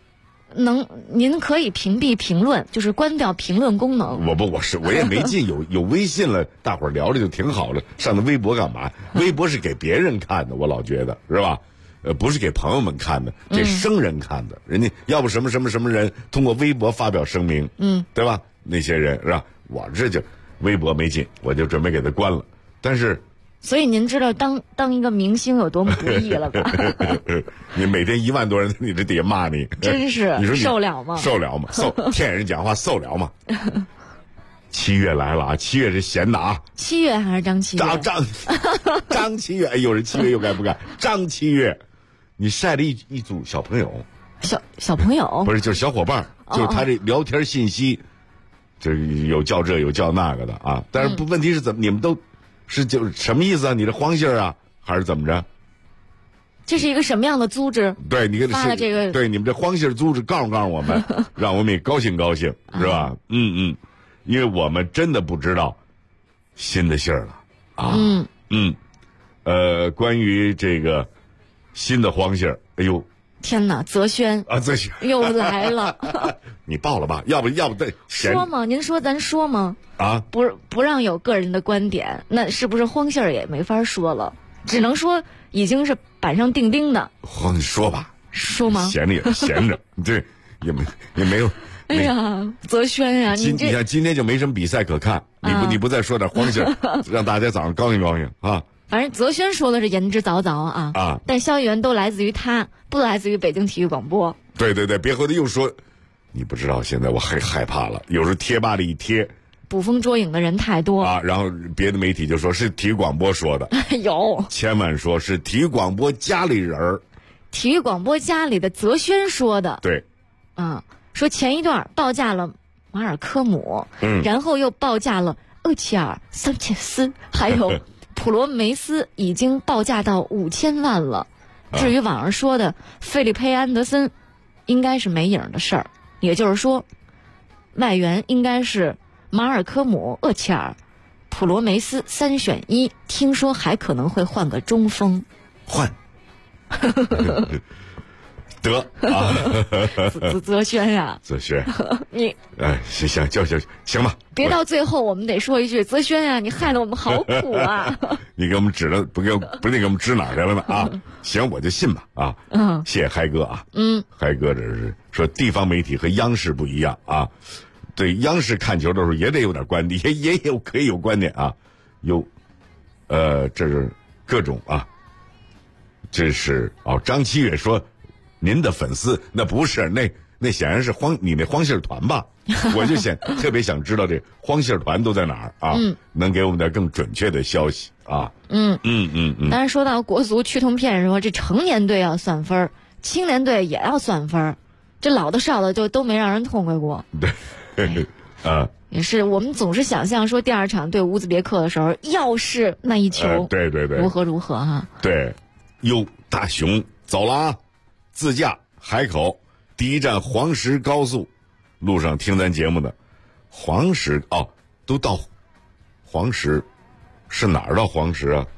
[SPEAKER 8] 您可以屏蔽评论，就是关掉评论功能。
[SPEAKER 1] 我也没进，有微信了，大伙儿聊着就挺好了。上的微博干嘛？微博是给别人看的，我老觉得是吧？不是给朋友们看的，给生人看的。人家要不什么人通过微博发表声明，对吧？那些人是吧？我这就微博没进，我就准备给他关了。但是，
[SPEAKER 8] 所以您知道当一个明星有多么不易了吧？
[SPEAKER 1] 你每天1万多人，你这底下骂你，
[SPEAKER 8] 真是
[SPEAKER 1] 你说你
[SPEAKER 8] 受了吗？
[SPEAKER 1] 受了吗？骗人讲话受了吗？7月来了啊！7月是闲的啊
[SPEAKER 8] ！7月还是张7月？
[SPEAKER 1] 张7月，哎，有人7月又该不该？张7月，你晒了一组小朋友，
[SPEAKER 8] 小朋友
[SPEAKER 1] 不是就是小伙伴，就是他这聊天信息，这有叫这有叫那个的啊。但是问题是怎么？你们都是就是什么意思啊？你这黄信啊，还是怎么着？
[SPEAKER 8] 这是一个什么样的组织？
[SPEAKER 1] 对，你给
[SPEAKER 8] 发了这个，
[SPEAKER 1] 对你们这黄信组织告诉我们，让我们也高兴高兴，是吧？因为我们真的不知道新的信儿了啊。关于这个新的黄信儿，哎呦，
[SPEAKER 8] 天哪，泽轩
[SPEAKER 1] 啊，泽轩
[SPEAKER 8] 又来了。
[SPEAKER 1] 你报了吧？要不再
[SPEAKER 8] 说吗？您说咱说吗？
[SPEAKER 1] 啊，
[SPEAKER 8] 不让有个人的观点，那是不是黄信儿也没法说了？只能说已经是板上钉钉的。
[SPEAKER 1] 你说吧。
[SPEAKER 8] 说吗？
[SPEAKER 1] 闲着也闲着，对，也没有。
[SPEAKER 8] 哎呀，泽轩呀，
[SPEAKER 1] 你看今天就没什么比赛可看，你不再说点黄信儿，让大家早上高兴高兴啊。
[SPEAKER 8] 反正泽轩说的是言之凿凿啊，但消息源都来自于他，不来自于北京体育广播。
[SPEAKER 1] 对，别回头又说，你不知道现在我害怕了，有时候贴吧里一贴，
[SPEAKER 8] 捕风捉影的人太多
[SPEAKER 1] 啊，然后别的媒体就说是体育广播说的，
[SPEAKER 8] 有，
[SPEAKER 1] 千万说是体育广播家里人儿，
[SPEAKER 8] 体育广播家里的泽轩说的，
[SPEAKER 1] 对，
[SPEAKER 8] 说前一段报价了马尔科姆，然后又报价了厄齐尔、桑切斯，还有普罗梅斯，已经报价到5000万了。至于网上说的费利佩·安德森，应该是没影的事儿，也就是说，外援应该是马尔科姆、厄齐尔、普罗梅斯3选1，听说还可能会换个中锋。
[SPEAKER 1] 换。得啊，
[SPEAKER 8] 泽轩呀，
[SPEAKER 1] 泽轩，
[SPEAKER 8] 你
[SPEAKER 1] 行吧，
[SPEAKER 8] 别到最后我们得说一句，泽轩呀，你害得我们好苦啊！
[SPEAKER 1] 你给我们指了，不是你给我们指哪儿去了呢啊？行，我就信吧啊！谢谢嗨哥啊，嗨哥这是说地方媒体和央视不一样啊，对央视看球的时候也得有点观点，也有可以有观点啊，这是各种啊，这是张7月说。您的粉丝那不是那显然是你那黄信团吧？我就特别想知道这黄信团都在哪儿啊？能给我们点更准确的消息啊？
[SPEAKER 8] 当然说到国足趋同片说这成年队要算分，青年队也要算分，这老的少的就都没让人痛快过。
[SPEAKER 1] 对，
[SPEAKER 8] 也是我们总是想象说第2场对乌兹别克的时候，要是那一球，
[SPEAKER 1] 对，
[SPEAKER 8] 如何哈？
[SPEAKER 1] 对，大熊走了啊！自驾海口第一站黄石高速，路上听咱节目的黄石都到黄石，是哪儿到黄石啊？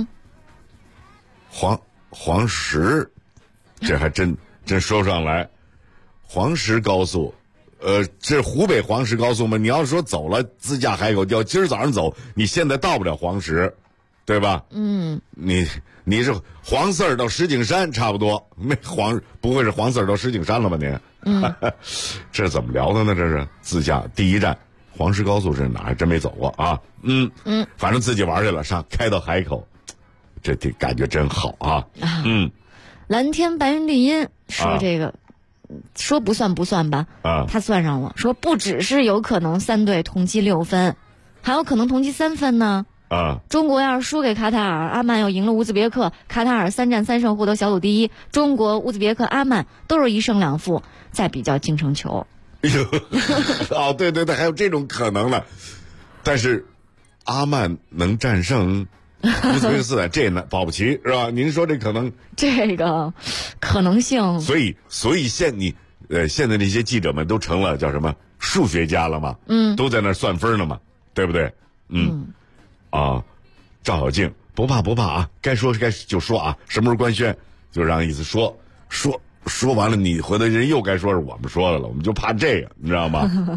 [SPEAKER 1] 黄石，这还真说不上来。黄石高速，这是湖北黄石高速吗？你要说走了自驾海口，要今儿早上走，你现在到不了黄石，对吧？你是黄四儿到石景山差不多，不会是黄四儿到石景山了吧您？这是怎么聊的呢？这是自驾第一站黄石高速是哪儿？还真没走过啊。反正自己玩去了，开到海口，这感觉真好啊。
[SPEAKER 8] 蓝天白云丽音说这个，说不算吧？他算上了，说不只是有可能3队同积6分，还有可能同积3分呢。中国要是输给卡塔尔，阿曼又赢了乌兹别克，卡塔尔3战3胜获得小组第一，中国、乌兹别克、阿曼都是1胜2负，再比较净胜球。
[SPEAKER 1] 对，还有这种可能呢。但是阿曼能战胜乌兹别克4，这呢保不齐是吧？您说这可能？
[SPEAKER 8] 这个可能性。
[SPEAKER 1] 所以现在这些记者们都成了叫什么数学家了嘛？都在那算分呢嘛，对不对？赵小静不怕啊，该说就说啊，什么时候官宣就让意思说说完了，你回头人又该说是我们说的了，我们就怕这个，你知道吗？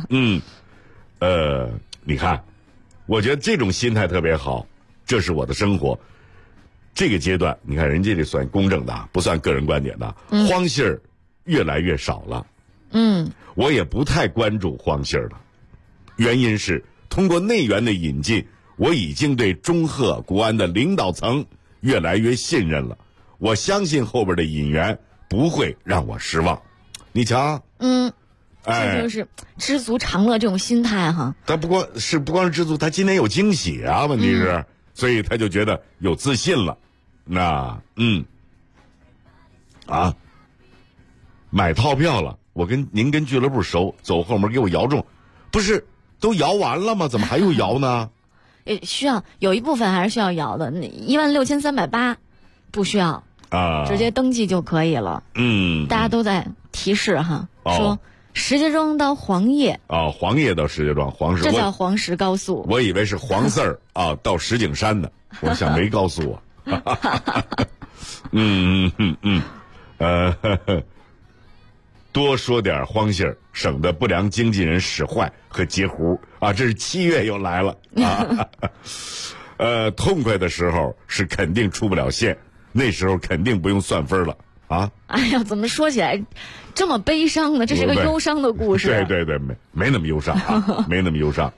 [SPEAKER 1] 你看，我觉得这种心态特别好，这是我的生活。这个阶段，你看人家这算公正的，不算个人观点的，荒信儿越来越少了。我也不太关注荒信儿了，原因是通过内援的引进，我已经对中赫国安的领导层越来越信任了。我相信后边的引援不会让我失望。你瞧，
[SPEAKER 8] 这就是知足常乐这种心态哈。
[SPEAKER 1] 他不光是知足，他今天有惊喜啊，问题是，所以他就觉得有自信了。那买套票了，您跟俱乐部熟，走后门给我摇中，不是都摇完了吗？怎么还有摇呢？
[SPEAKER 8] 需要有一部分还是需要摇的，16380不需要直接登记就可以了。大家都在提示哈，说石家庄到黄陂
[SPEAKER 1] 黄陂到石家庄，
[SPEAKER 8] 这叫黄石高速。
[SPEAKER 1] 我以为是黄四儿到石景山的，我想没告诉我。多说点荒信儿，省得不良经纪人使坏和截胡这是7月又来了痛快的时候是肯定出不了线，那时候肯定不用算分了
[SPEAKER 8] 哎呀，怎么说起来这么悲伤呢？这是个忧伤的故事。
[SPEAKER 1] 对，没那么忧伤没那么忧伤。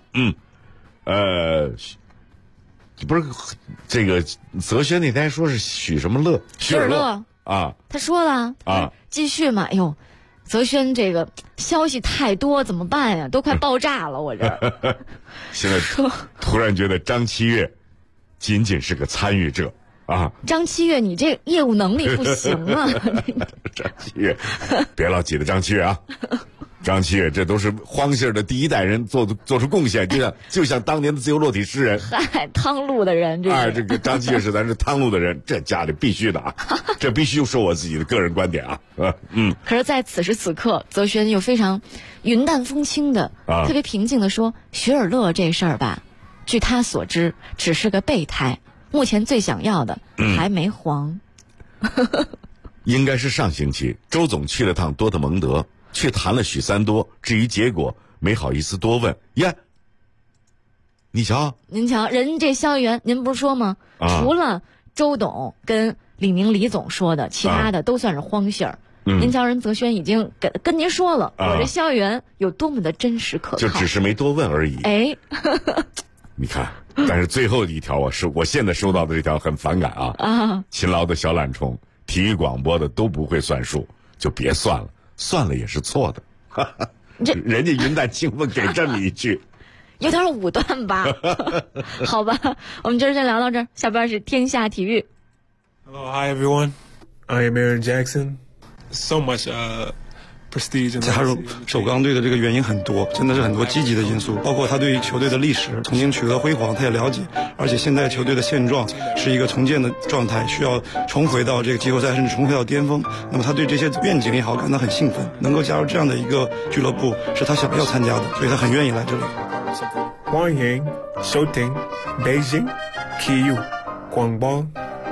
[SPEAKER 1] 不是这个泽轩那天说是许什么乐，
[SPEAKER 8] 许尔乐他说了继续嘛。哎呦，泽轩这个消息太多怎么办呀？都快爆炸了，我这
[SPEAKER 1] 现在突然觉得张七月仅仅是个参与者
[SPEAKER 8] 张七月，你这业务能力不行啊！
[SPEAKER 1] 张七月，别老记得张七月张七月，这都是荒信儿的第一代人做出贡献，就像当年的自由落体诗人，
[SPEAKER 8] 汤路的人，这
[SPEAKER 1] 个张七月是咱是汤路的人，这家里必须的这必须说我自己的个人观点
[SPEAKER 8] 可是在此时此刻，泽轩又非常云淡风轻的特别平静的说，许尔乐这事儿吧，据他所知只是个备胎，目前最想要的还没黄。
[SPEAKER 1] 应该是上星期周总去了趟多特蒙德，去谈了许三多，至于结果没好意思多问。你瞧，
[SPEAKER 8] 您瞧，人这消息源您不是说吗？除了周董跟李明李总说的，其他的都算是荒信儿。您瞧，人泽轩已经跟您说了，我这消息源有多么的真实可靠，
[SPEAKER 1] 就只是没多问而已。你看，但是最后一条我现在收到的这条很反感勤劳的小懒虫，体育广播的都不会算数，就别算了，算了也是错的。人家云淡清风给这么一句，
[SPEAKER 8] 有点武断吧？好吧，我们今儿先聊到这儿，下边是天下体育。
[SPEAKER 5] Hello, hi everyone. I am Aaron Jackson. So much prestige.
[SPEAKER 7] 加入首钢队的这个原因很多，真的是很多积极的因素，包括他对球队的历史曾经取得辉煌，他也了解，而且现在球队的现状是一个重建的状态，需要重回到这个季后赛，甚至重回到巅峰。那么他对这些愿景也好感到很兴奋，能够加入这样的一个俱乐部是他想要参加的，所以他很愿意来这里。
[SPEAKER 5] 欢迎收听北京体育广播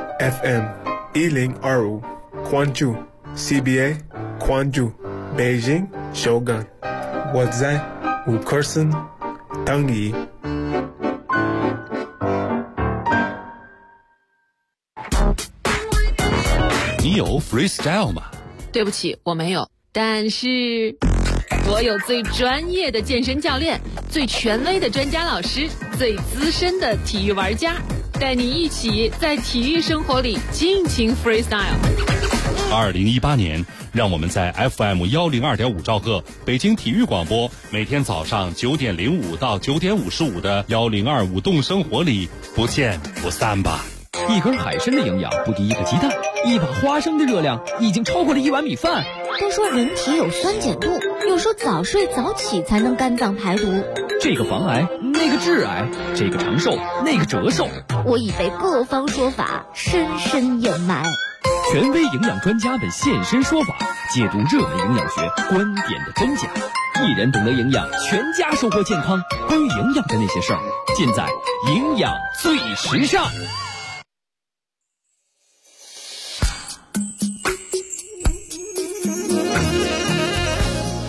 [SPEAKER 5] FM 1025，关注 CBA， 关注北京首钢，我在5克森等你。
[SPEAKER 4] 你有 freestyle 吗？
[SPEAKER 17] 对不起，我没有，但是我有最专业的健身教练，最权威的专家老师，最资深的体育玩家，带你一起在体育生活里尽情 freestyle。
[SPEAKER 9] 2018年，让我们在 FM 102.5兆赫北京体育广播，每天早上9点05到9点55的102舞动生活里不见不散吧。
[SPEAKER 18] 一根海参的营养不敌一个鸡蛋，一把花生的热量已经超过了1碗米饭。
[SPEAKER 22] 都说人体有酸碱度，又说早睡早起才能肝脏排毒。
[SPEAKER 18] 这个防癌，那个致癌，这个长寿，那个折寿。
[SPEAKER 22] 我已被各方说法深深掩埋。
[SPEAKER 18] 权威营养专家们现身说法，解读热门营养学观点的真假。一人懂得营养，全家收获健康。关于营养的那些事儿，尽在营养最时尚。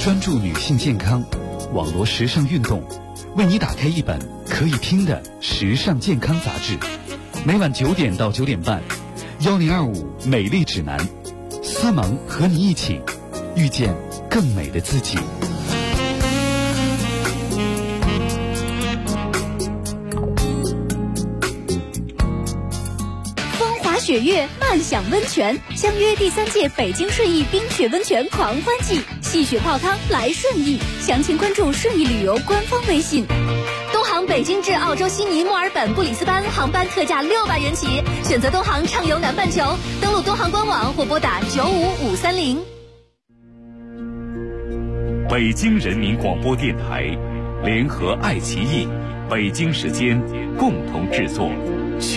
[SPEAKER 2] 专注女性健康，网罗时尚运动，为你打开一本可以听的时尚健康杂志。每晚9点到9点半，1025美丽指南，思萌和你一起遇见更美的自己。
[SPEAKER 22] 雪月漫享温泉，相约第3届北京顺义冰雪温泉狂欢季，戏雪泡汤来顺义，详情关注顺义旅游官方微信。东航北京至澳洲悉尼、墨尔本、布里斯班航班特价600元起，选择东航畅游南半球，登录东航官网或拨打95530。
[SPEAKER 12] 北京人民广播电台联合爱奇艺、北京时间共同制作。